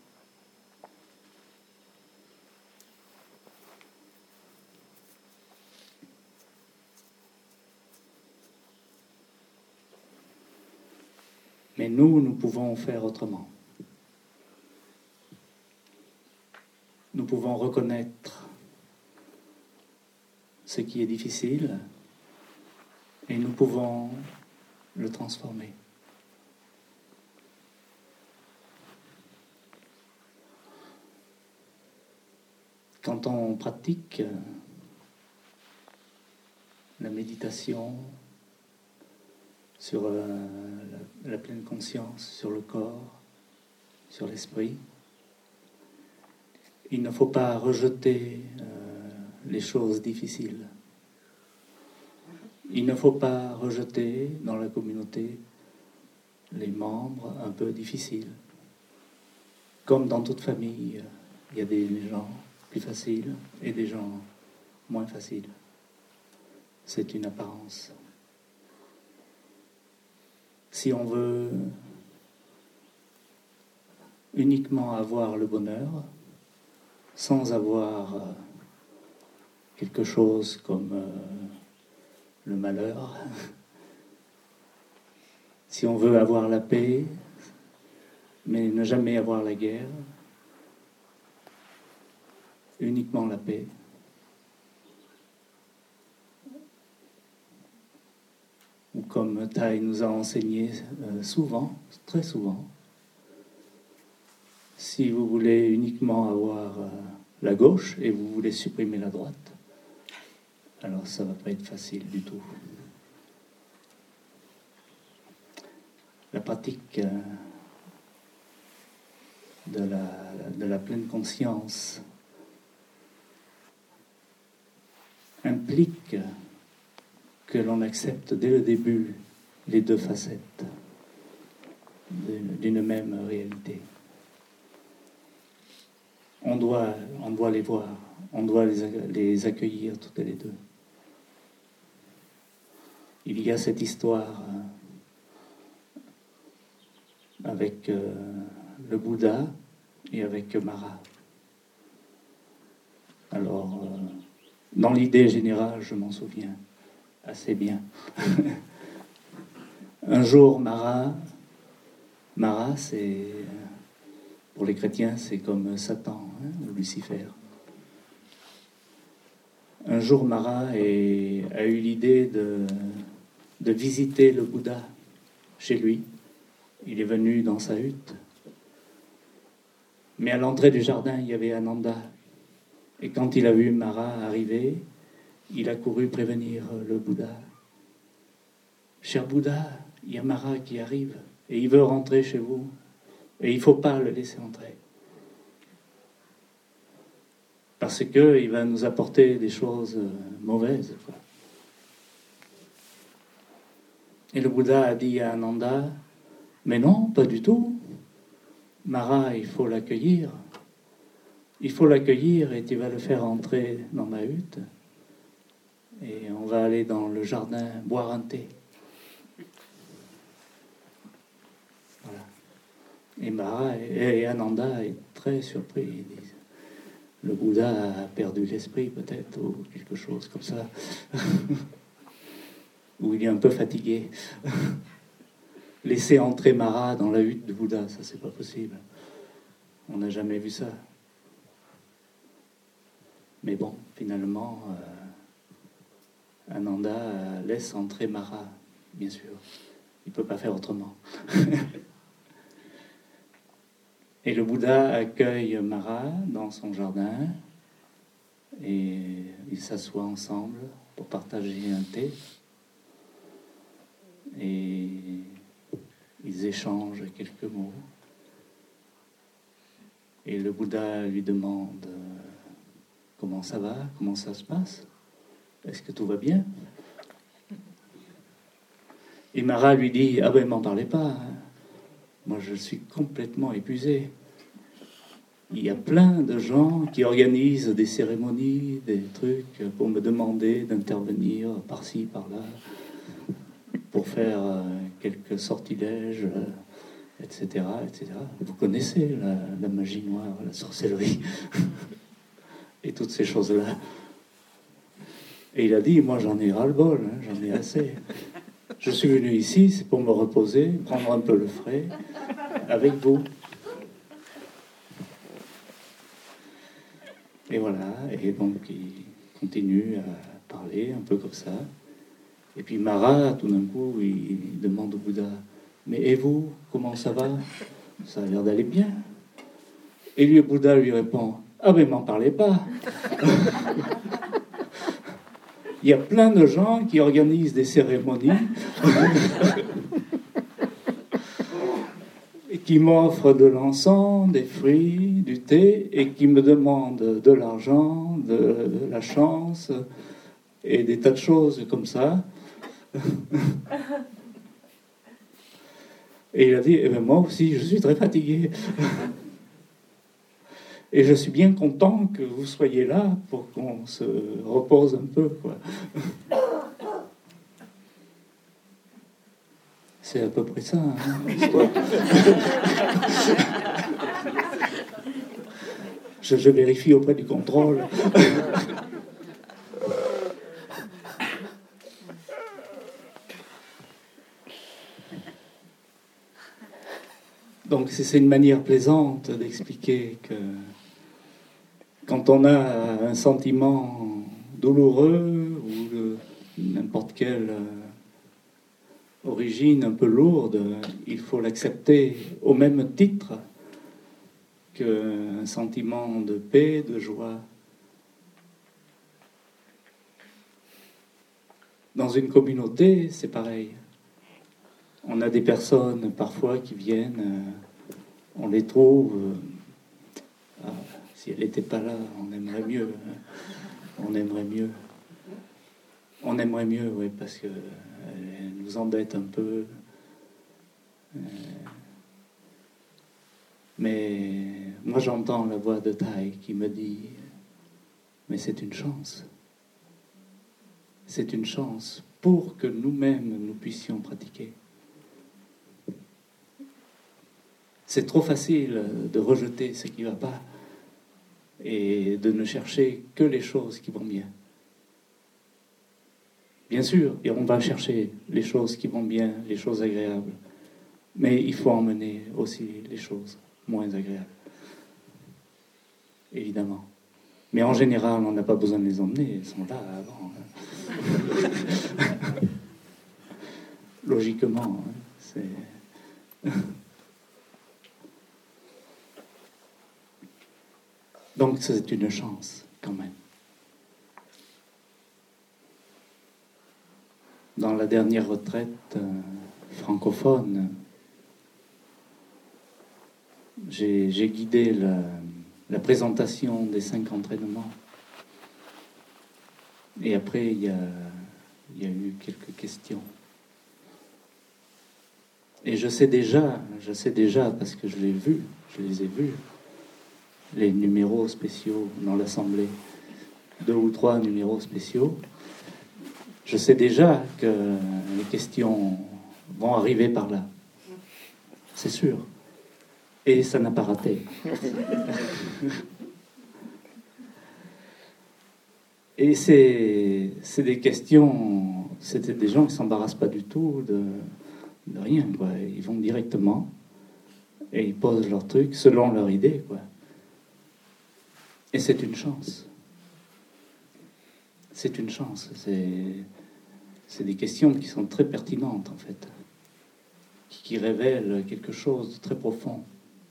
Mais nous pouvons faire autrement. Nous pouvons reconnaître ce qui est difficile et nous pouvons le transformer. quand on pratique la méditation sur la pleine conscience, sur le corps, sur l'esprit, il ne faut pas rejeter les choses difficiles. Il ne faut pas rejeter dans la communauté les membres un peu difficiles. Comme dans toute famille, il y a des gens plus faciles et des gens moins faciles. C'est une apparence. Si on veut uniquement avoir le bonheur, sans avoir quelque chose comme le malheur, si on veut avoir la paix, mais ne jamais avoir la guerre, uniquement la paix, ou comme Thay nous a enseigné souvent, très souvent, si vous voulez uniquement avoir la gauche et vous voulez supprimer la droite, alors ça ne va pas être facile du tout. La pratique de la pleine conscience implique que l'on accepte dès le début les deux facettes d'une même réalité. On doit les voir, on doit les accueillir toutes les deux. Il y a cette histoire avec le Bouddha et avec Mara. Alors, dans l'idée générale, je m'en souviens assez bien. Un jour, Mara, c'est, pour les chrétiens, c'est comme Satan, ou Lucifer. Un jour, Mara a eu l'idée de visiter le Bouddha chez lui. Il est venu dans sa hutte. Mais à l'entrée du jardin, il y avait Ananda. Et quand il a vu Mara arriver, il a couru prévenir le Bouddha. « Cher Bouddha, il y a Mara qui arrive et il veut rentrer chez vous. Et il ne faut pas le laisser entrer. Parce qu'il va nous apporter des choses mauvaises. » Et le Bouddha a dit à Ananda, « Mais non, pas du tout. Mara, il faut l'accueillir. Il faut l'accueillir et tu vas le faire entrer dans ma hutte. Et on va aller dans le jardin boire un thé. » Voilà. Et Mara et Ananda est très surpris. Ils disent, le Bouddha a perdu l'esprit peut-être, ou quelque chose comme ça. Ou il est un peu fatigué. Laisser entrer Mara dans la hutte du Bouddha, ça c'est pas possible. On n'a jamais vu ça. Mais bon, finalement, Ananda laisse entrer Mara, bien sûr. Il ne peut pas faire autrement. Et le Bouddha accueille Mara dans son jardin et ils s'assoient ensemble pour partager un thé. Et ils échangent quelques mots. Et le Bouddha lui demande comment ça va, comment ça se passe, est-ce que tout va bien? Et Mara lui dit, ah ben m'en parlez pas, hein. Moi je suis complètement épuisé. Il y a plein de gens qui organisent des cérémonies, des trucs pour me demander d'intervenir par-ci, par-là, pour faire quelques sortilèges, etc., etc. Vous connaissez la magie noire, la sorcellerie, et toutes ces choses-là. Et il a dit, moi j'en ai ras-le-bol, hein, j'en ai assez. Je suis venu ici, c'est pour me reposer, prendre un peu le frais, avec vous. Et voilà, et donc il continue à parler un peu comme ça. Et puis Mara, tout d'un coup, il demande au Bouddha, « Mais et vous, comment ça va? Ça a l'air d'aller bien. » Et le Bouddha lui répond, « Ah mais m'en parlez pas. Il y a plein de gens qui organisent des cérémonies et qui m'offrent de l'encens, des fruits, du thé et qui me demandent de l'argent, de la chance et des tas de choses comme ça. Et il a dit, eh bien, moi aussi, je suis très fatigué. Et je suis bien content que vous soyez là pour qu'on se repose un peu, quoi. C'est à peu près ça, hein, l'histoire. Je vérifie auprès du contrôle. Donc c'est une manière plaisante d'expliquer que quand on a un sentiment douloureux ou de n'importe quelle origine un peu lourde, il faut l'accepter au même titre qu'un sentiment de paix, de joie. Dans une communauté, c'est pareil. On a des personnes parfois qui viennent, on les trouve. Si elle n'était pas là, on aimerait mieux. On aimerait mieux. On aimerait mieux, oui, parce qu'elle nous embête un peu. Mais moi, j'entends la voix de Thaï qui me dit « Mais c'est une chance. C'est une chance pour que nous-mêmes, nous puissions pratiquer. » C'est trop facile de rejeter ce qui ne va pas et de ne chercher que les choses qui vont bien. Bien sûr, et on va chercher les choses qui vont bien, les choses agréables, mais il faut emmener aussi les choses moins agréables, évidemment. Mais en général, on n'a pas besoin de les emmener, elles sont là avant. Logiquement, c'est... Donc c'est une chance, quand même. Dans la dernière retraite francophone, j'ai guidé la présentation des 5 entraînements. Et après, il y a eu quelques questions. Et je sais déjà, parce que je les ai vus, les numéros spéciaux dans l'Assemblée, 2 ou 3 numéros spéciaux. Je sais déjà que les questions vont arriver par là. C'est sûr. Et ça n'a pas raté. Et c'est des questions, c'était des gens qui ne s'embarrassent pas du tout de rien, quoi. Ils vont directement et ils posent leur truc selon leur idée, quoi. Et c'est une chance. C'est une chance. C'est des questions qui sont très pertinentes, en fait, qui révèlent quelque chose de très profond,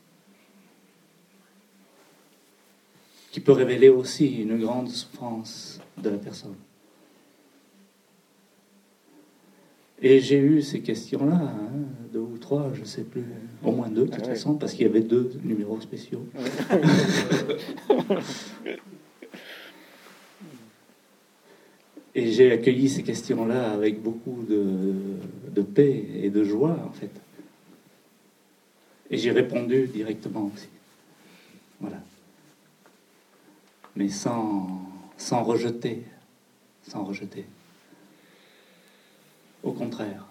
qui peut révéler aussi une grande souffrance de la personne. Et j'ai eu ces questions-là, 2 ou 3, je ne sais plus, au moins 2 de toute façon, parce qu'il y avait 2 numéros spéciaux. Et j'ai accueilli ces questions-là avec beaucoup de paix et de joie, en fait. Et j'ai répondu directement aussi. Voilà. Mais sans rejeter. Sans rejeter. Au contraire.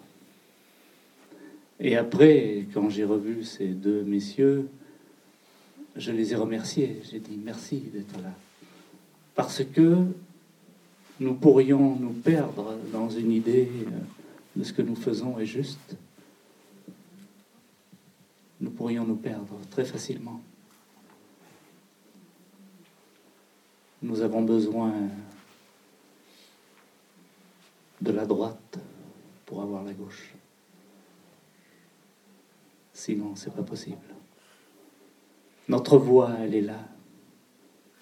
Et après, quand j'ai revu ces 2 messieurs, je les ai remerciés. J'ai dit merci d'être là. Parce que nous pourrions nous perdre dans une idée de ce que nous faisons est juste. Nous pourrions nous perdre très facilement. Nous avons besoin de la droite pour avoir la gauche. Sinon, c'est pas possible. Notre voie, elle est là.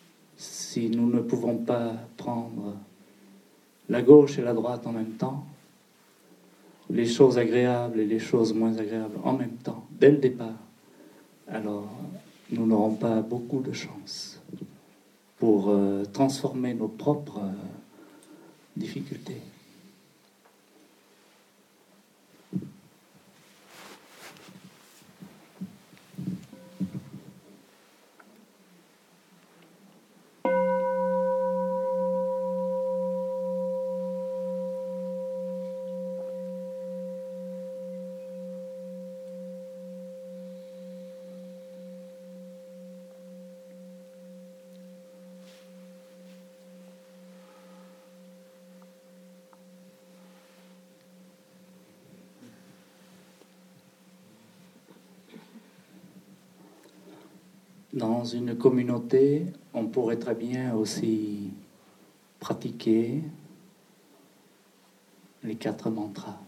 si nous ne pouvons pas prendre la gauche et la droite en même temps, les choses agréables et les choses moins agréables en même temps, dès le départ, alors nous n'aurons pas beaucoup de chance pour transformer nos propres difficultés. Dans une communauté, on pourrait très bien aussi pratiquer les 4 mantras.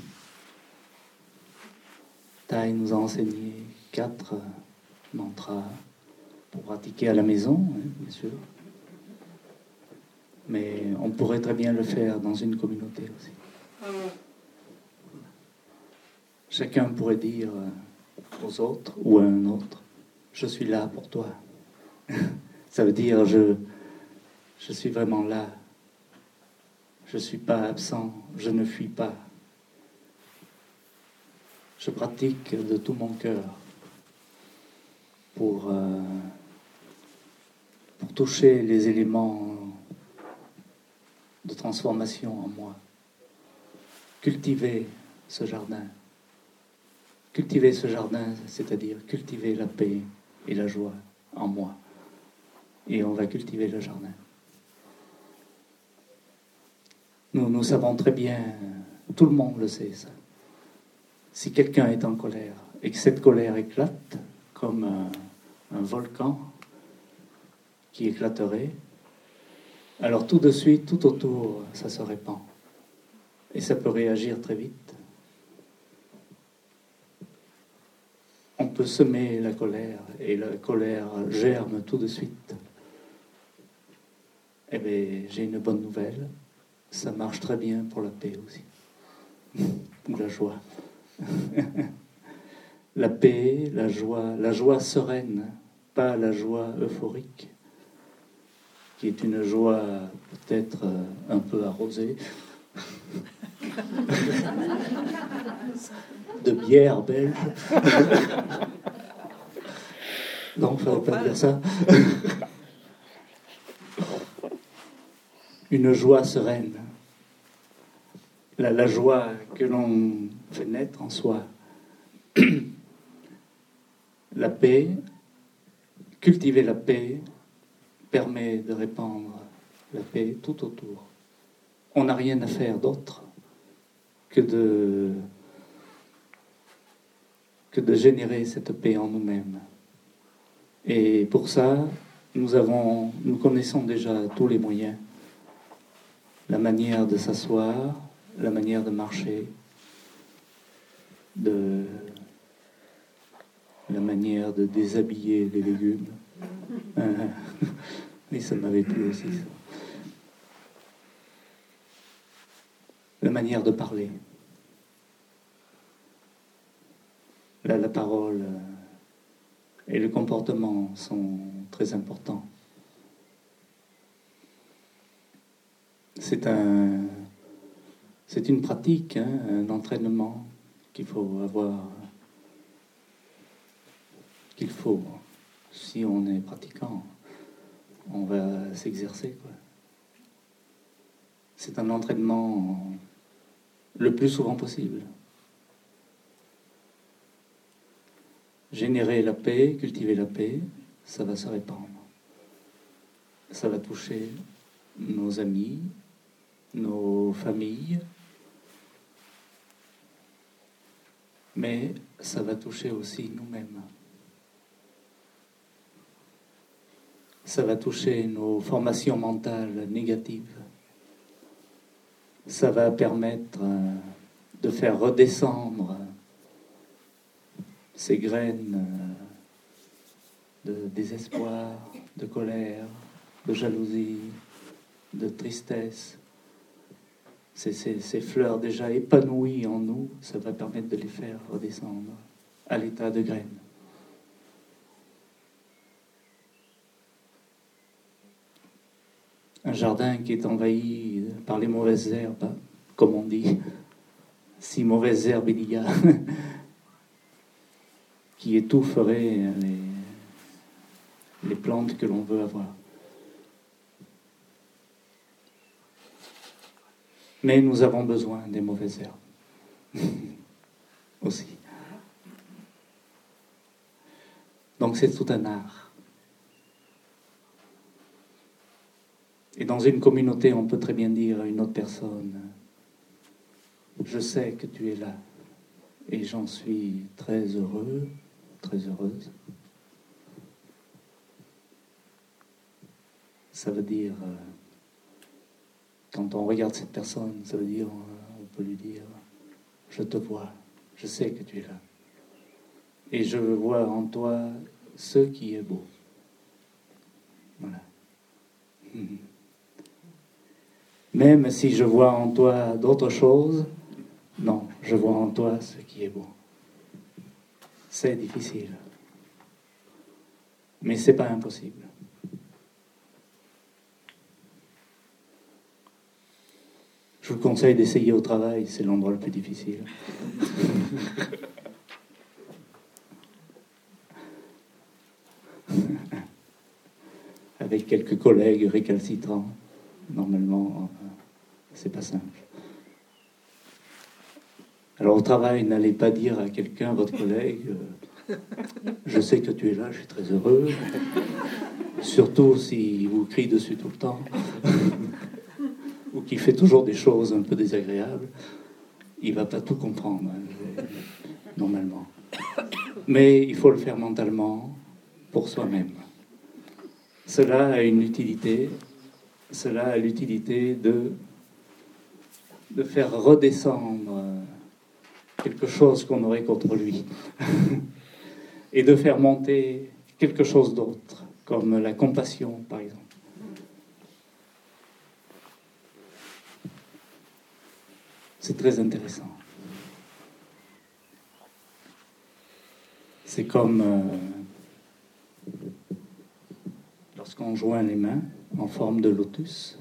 Thay nous a enseigné 4 mantras pour pratiquer à la maison, hein, bien sûr. Mais on pourrait très bien le faire dans une communauté aussi. Chacun pourrait dire aux autres ou à un autre: je suis là pour toi. Ça veut dire je suis vraiment là. Je ne suis pas absent, je ne fuis pas. Je pratique de tout mon cœur pour toucher les éléments de transformation en moi. Cultiver ce jardin. Cultiver ce jardin, c'est-à-dire cultiver la paix et la joie en moi. Et on va cultiver le jardin. Nous savons très bien, tout le monde le sait ça. Si quelqu'un est en colère et que cette colère éclate comme un volcan qui éclaterait, alors tout de suite, tout autour, ça se répand. Et ça peut réagir très vite. On peut semer la colère et la colère germe tout de suite. Eh bien, j'ai une bonne nouvelle. Ça marche très bien pour la paix aussi. Ou la joie. La paix, la joie sereine, pas la joie euphorique, qui est une joie peut-être un peu arrosée, de bière belge. Non, il ne fallait pas dire ça. Une joie sereine. La joie que l'on fait naître en soi. La paix, cultiver la paix, permet de répandre la paix tout autour. On n'a rien à faire d'autre que de générer cette paix en nous-mêmes. Et pour ça, nous connaissons déjà tous les moyens. La manière de s'asseoir, la manière de marcher, la manière de déshabiller les légumes. Mais ça m'avait plu aussi, ça. La manière de parler. Là, la parole et le comportement sont très importants. C'est une pratique, hein, un entraînement qu'il faut avoir, si on est pratiquant, on va s'exercer, quoi. C'est un entraînement le plus souvent possible. Générer la paix, cultiver la paix, ça va se répandre. Ça va toucher nos amis, nos familles, mais ça va toucher aussi nous-mêmes. Ça va toucher nos formations mentales négatives. Ça va permettre de faire redescendre ces graines de désespoir, de colère, de jalousie, de tristesse. Ces fleurs déjà épanouies en nous, ça va permettre de les faire redescendre à l'état de graines. Un jardin qui est envahi par les mauvaises herbes, comme on dit, si mauvaises herbes il y a, qui étoufferaient les plantes que l'on veut avoir. Mais nous avons besoin des mauvaises herbes aussi. Donc c'est tout un art. Et dans une communauté, on peut très bien dire à une autre personne, je sais que tu es là et j'en suis très heureux, très heureuse. Ça veut dire, quand on regarde cette personne, ça veut dire, on peut lui dire, je te vois, je sais que tu es là. Et je vois en toi ce qui est beau. Voilà. Même si je vois en toi d'autres choses, non, je vois en toi ce qui est beau. C'est difficile. Mais c'est pas impossible. Je vous conseille d'essayer au travail, c'est l'endroit le plus difficile. Avec quelques collègues récalcitrants, normalement, c'est pas simple. Alors au travail, n'allez pas dire à quelqu'un, votre collègue, je sais que tu es là, je suis très heureux. Surtout s'il vous crie dessus tout le temps, ou qu'il fait toujours des choses un peu désagréables, il ne va pas tout comprendre, normalement. Mais il faut le faire mentalement, pour soi-même. Cela a une utilité, cela a l'utilité de faire redescendre quelque chose qu'on aurait contre lui et de faire monter quelque chose d'autre, comme la compassion, par exemple. C'est très intéressant. C'est comme lorsqu'on joint les mains en forme de lotus.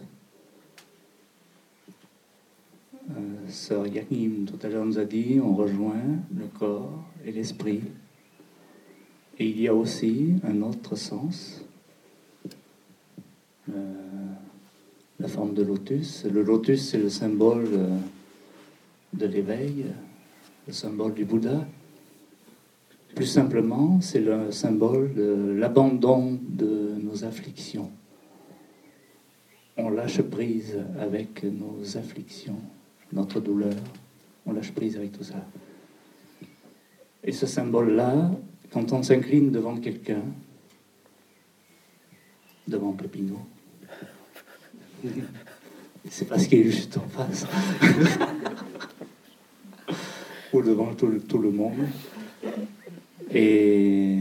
Sœur Yakim, tout à l'heure, nous a dit, on rejoint le corps et l'esprit. Et il y a aussi un autre sens, la forme de lotus. Le lotus, c'est le symbole de l'éveil, le symbole du Bouddha. Plus simplement, c'est le symbole de l'abandon de nos afflictions. On lâche prise avec nos afflictions, notre douleur, on lâche prise avec tout ça. Et ce symbole-là, quand on s'incline devant quelqu'un, devant Pépinot, c'est parce qu'il est juste en face, ou devant tout le monde. Et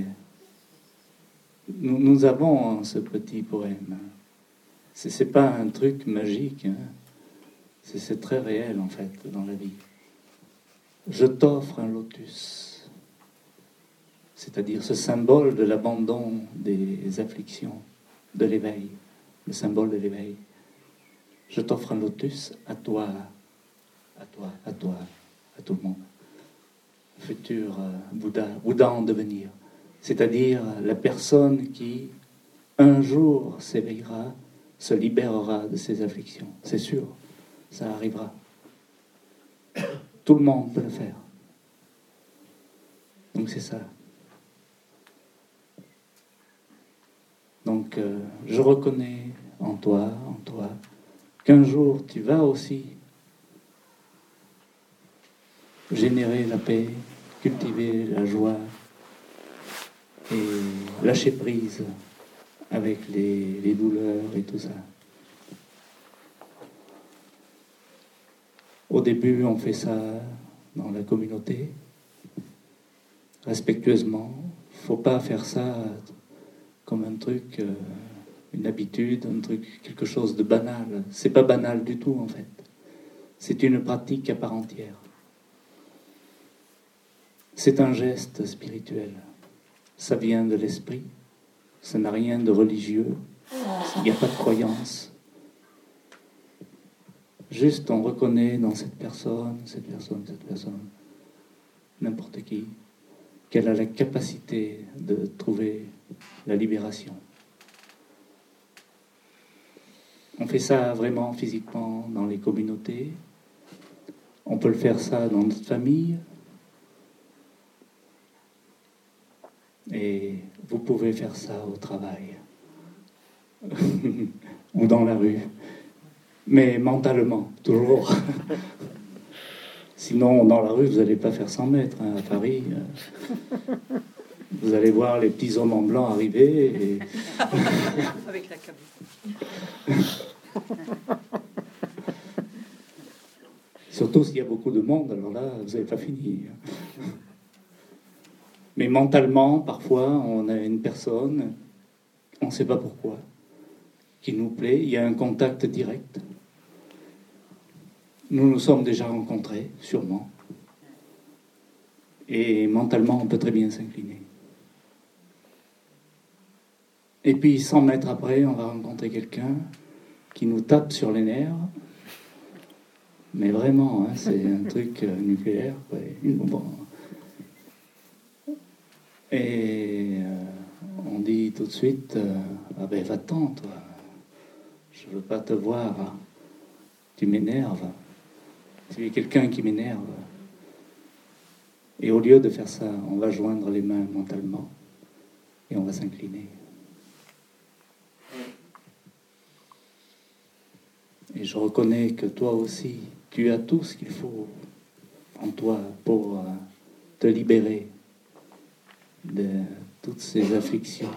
nous avons ce petit poème. C'est pas un truc magique, hein. C'est très réel en fait dans la vie. Je t'offre un lotus, c'est-à-dire ce symbole de l'abandon des afflictions, de l'éveil, le symbole de l'éveil. Je t'offre un lotus à toi, à toi, à toi, à tout le monde. Futur Bouddha en devenir, c'est-à-dire la personne qui un jour s'éveillera, se libérera de ses afflictions. C'est sûr, ça arrivera. Tout le monde peut le faire. Donc c'est ça. Donc je reconnais en toi, qu'un jour tu vas aussi générer la paix, cultiver la joie et lâcher prise avec les douleurs et tout ça. Au début, on fait ça dans la communauté, respectueusement. Il ne faut pas faire ça comme un truc, une habitude, un truc, quelque chose de banal. C'est pas banal du tout en fait. C'est une pratique à part entière. C'est un geste spirituel. Ça vient de l'esprit. Ça n'a rien de religieux. Il n'y a pas de croyance. Juste on reconnaît dans cette personne, n'importe qui, qu'elle a la capacité de trouver la libération. On fait ça vraiment physiquement dans les communautés. On peut le faire ça dans notre famille. Et vous pouvez faire ça au travail. Ou dans la rue. Mais mentalement, toujours. Sinon, dans la rue, vous n'allez pas faire 100 mètres à Paris. Vous allez voir les petits hommes en blanc arriver. Et... Avec la caméra. Surtout s'il y a beaucoup de monde, alors là, vous n'avez pas fini. Mais mentalement, parfois, on a une personne, on ne sait pas pourquoi, qui nous plaît. Il y a un contact direct. Nous nous sommes déjà rencontrés, sûrement. Et mentalement, on peut très bien s'incliner. Et puis, 100 mètres après, on va rencontrer quelqu'un qui nous tape sur les nerfs. Mais vraiment, hein, c'est un truc nucléaire. Ouais. Bon. Et on dit tout de suite, ah ben va-t'en, toi. Je veux pas te voir. Tu m'énerves. Tu es quelqu'un qui m'énerve. Et au lieu de faire ça, on va joindre les mains mentalement et on va s'incliner. Et je reconnais que toi aussi, tu as tout ce qu'il faut en toi pour te libérer de toutes ces afflictions.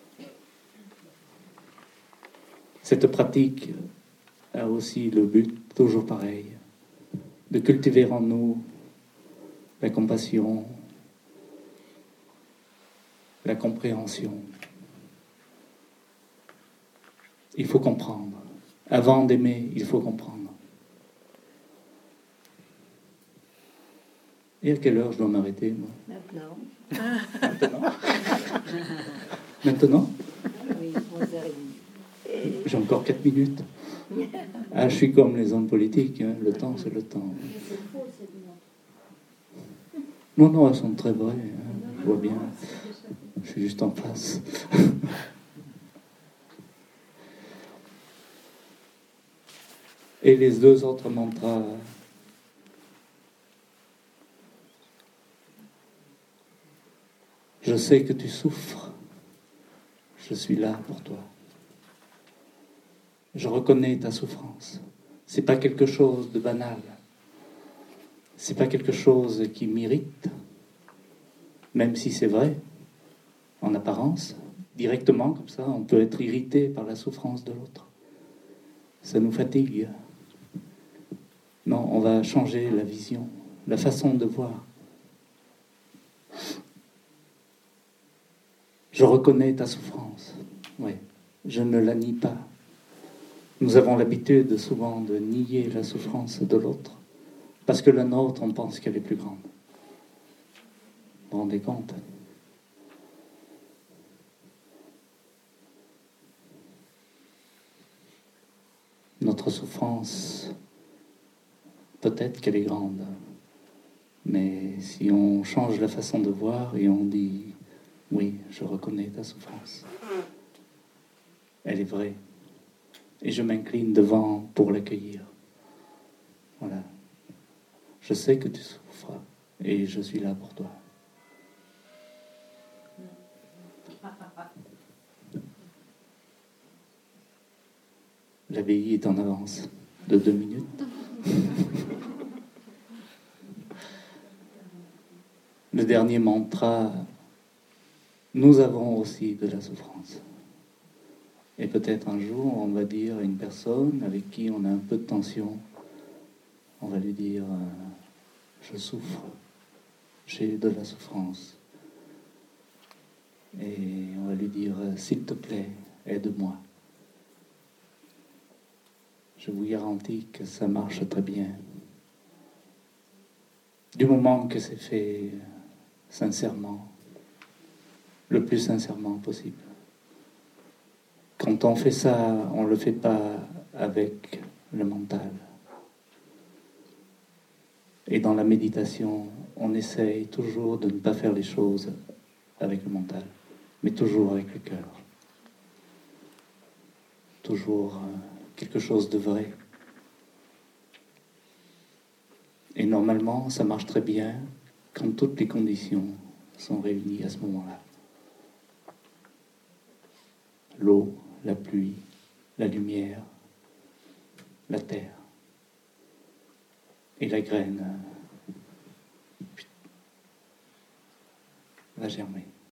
Cette pratique a aussi le but, toujours pareil, de cultiver en nous la compassion, la compréhension. Il faut comprendre. Avant d'aimer, il faut comprendre. Et à quelle heure je dois m'arrêter, moi ? Maintenant. Maintenant ? Maintenant ? Oui, 11h30. J'ai encore 4 minutes. Ah, je suis comme les hommes politiques, hein. Le temps, c'est le temps. Non, elles sont très vraies. Hein. Je vois bien. Je suis juste en face. Et les 2 autres mantras. Je sais que tu souffres. Je suis là pour toi. Je reconnais ta souffrance. C'est pas quelque chose de banal. C'est pas quelque chose qui m'irrite, même si c'est vrai, en apparence, directement comme ça, on peut être irrité par la souffrance de l'autre. Ça nous fatigue. Non, on va changer la vision, la façon de voir. Je reconnais ta souffrance. Oui, je ne la nie pas. Nous avons l'habitude souvent de nier la souffrance de l'autre, parce que la nôtre, on pense qu'elle est plus grande. Vous vous rendez compte ? Notre souffrance, peut-être qu'elle est grande, mais si on change la façon de voir et on dit « Oui, je reconnais ta souffrance. Elle est vraie. Et je m'incline devant pour l'accueillir. Voilà. Je sais que tu souffres et je suis là pour toi. » L'abbaye est en avance de 2 minutes. Le dernier mantra, nous avons aussi de la souffrance. Et peut-être un jour, on va dire à une personne avec qui on a un peu de tension, on va lui dire, je souffre, j'ai de la souffrance. Et on va lui dire, s'il te plaît, aide-moi. je vous garantis que ça marche très bien. Du moment que c'est fait sincèrement, le plus sincèrement possible. Quand on fait ça, on ne le fait pas avec le mental. Et dans la méditation, on essaye toujours de ne pas faire les choses avec le mental, mais toujours avec le cœur. Toujours quelque chose de vrai. Et normalement, ça marche très bien quand toutes les conditions sont réunies à ce moment-là. L'eau, la pluie, la lumière, la terre et la graine va germer.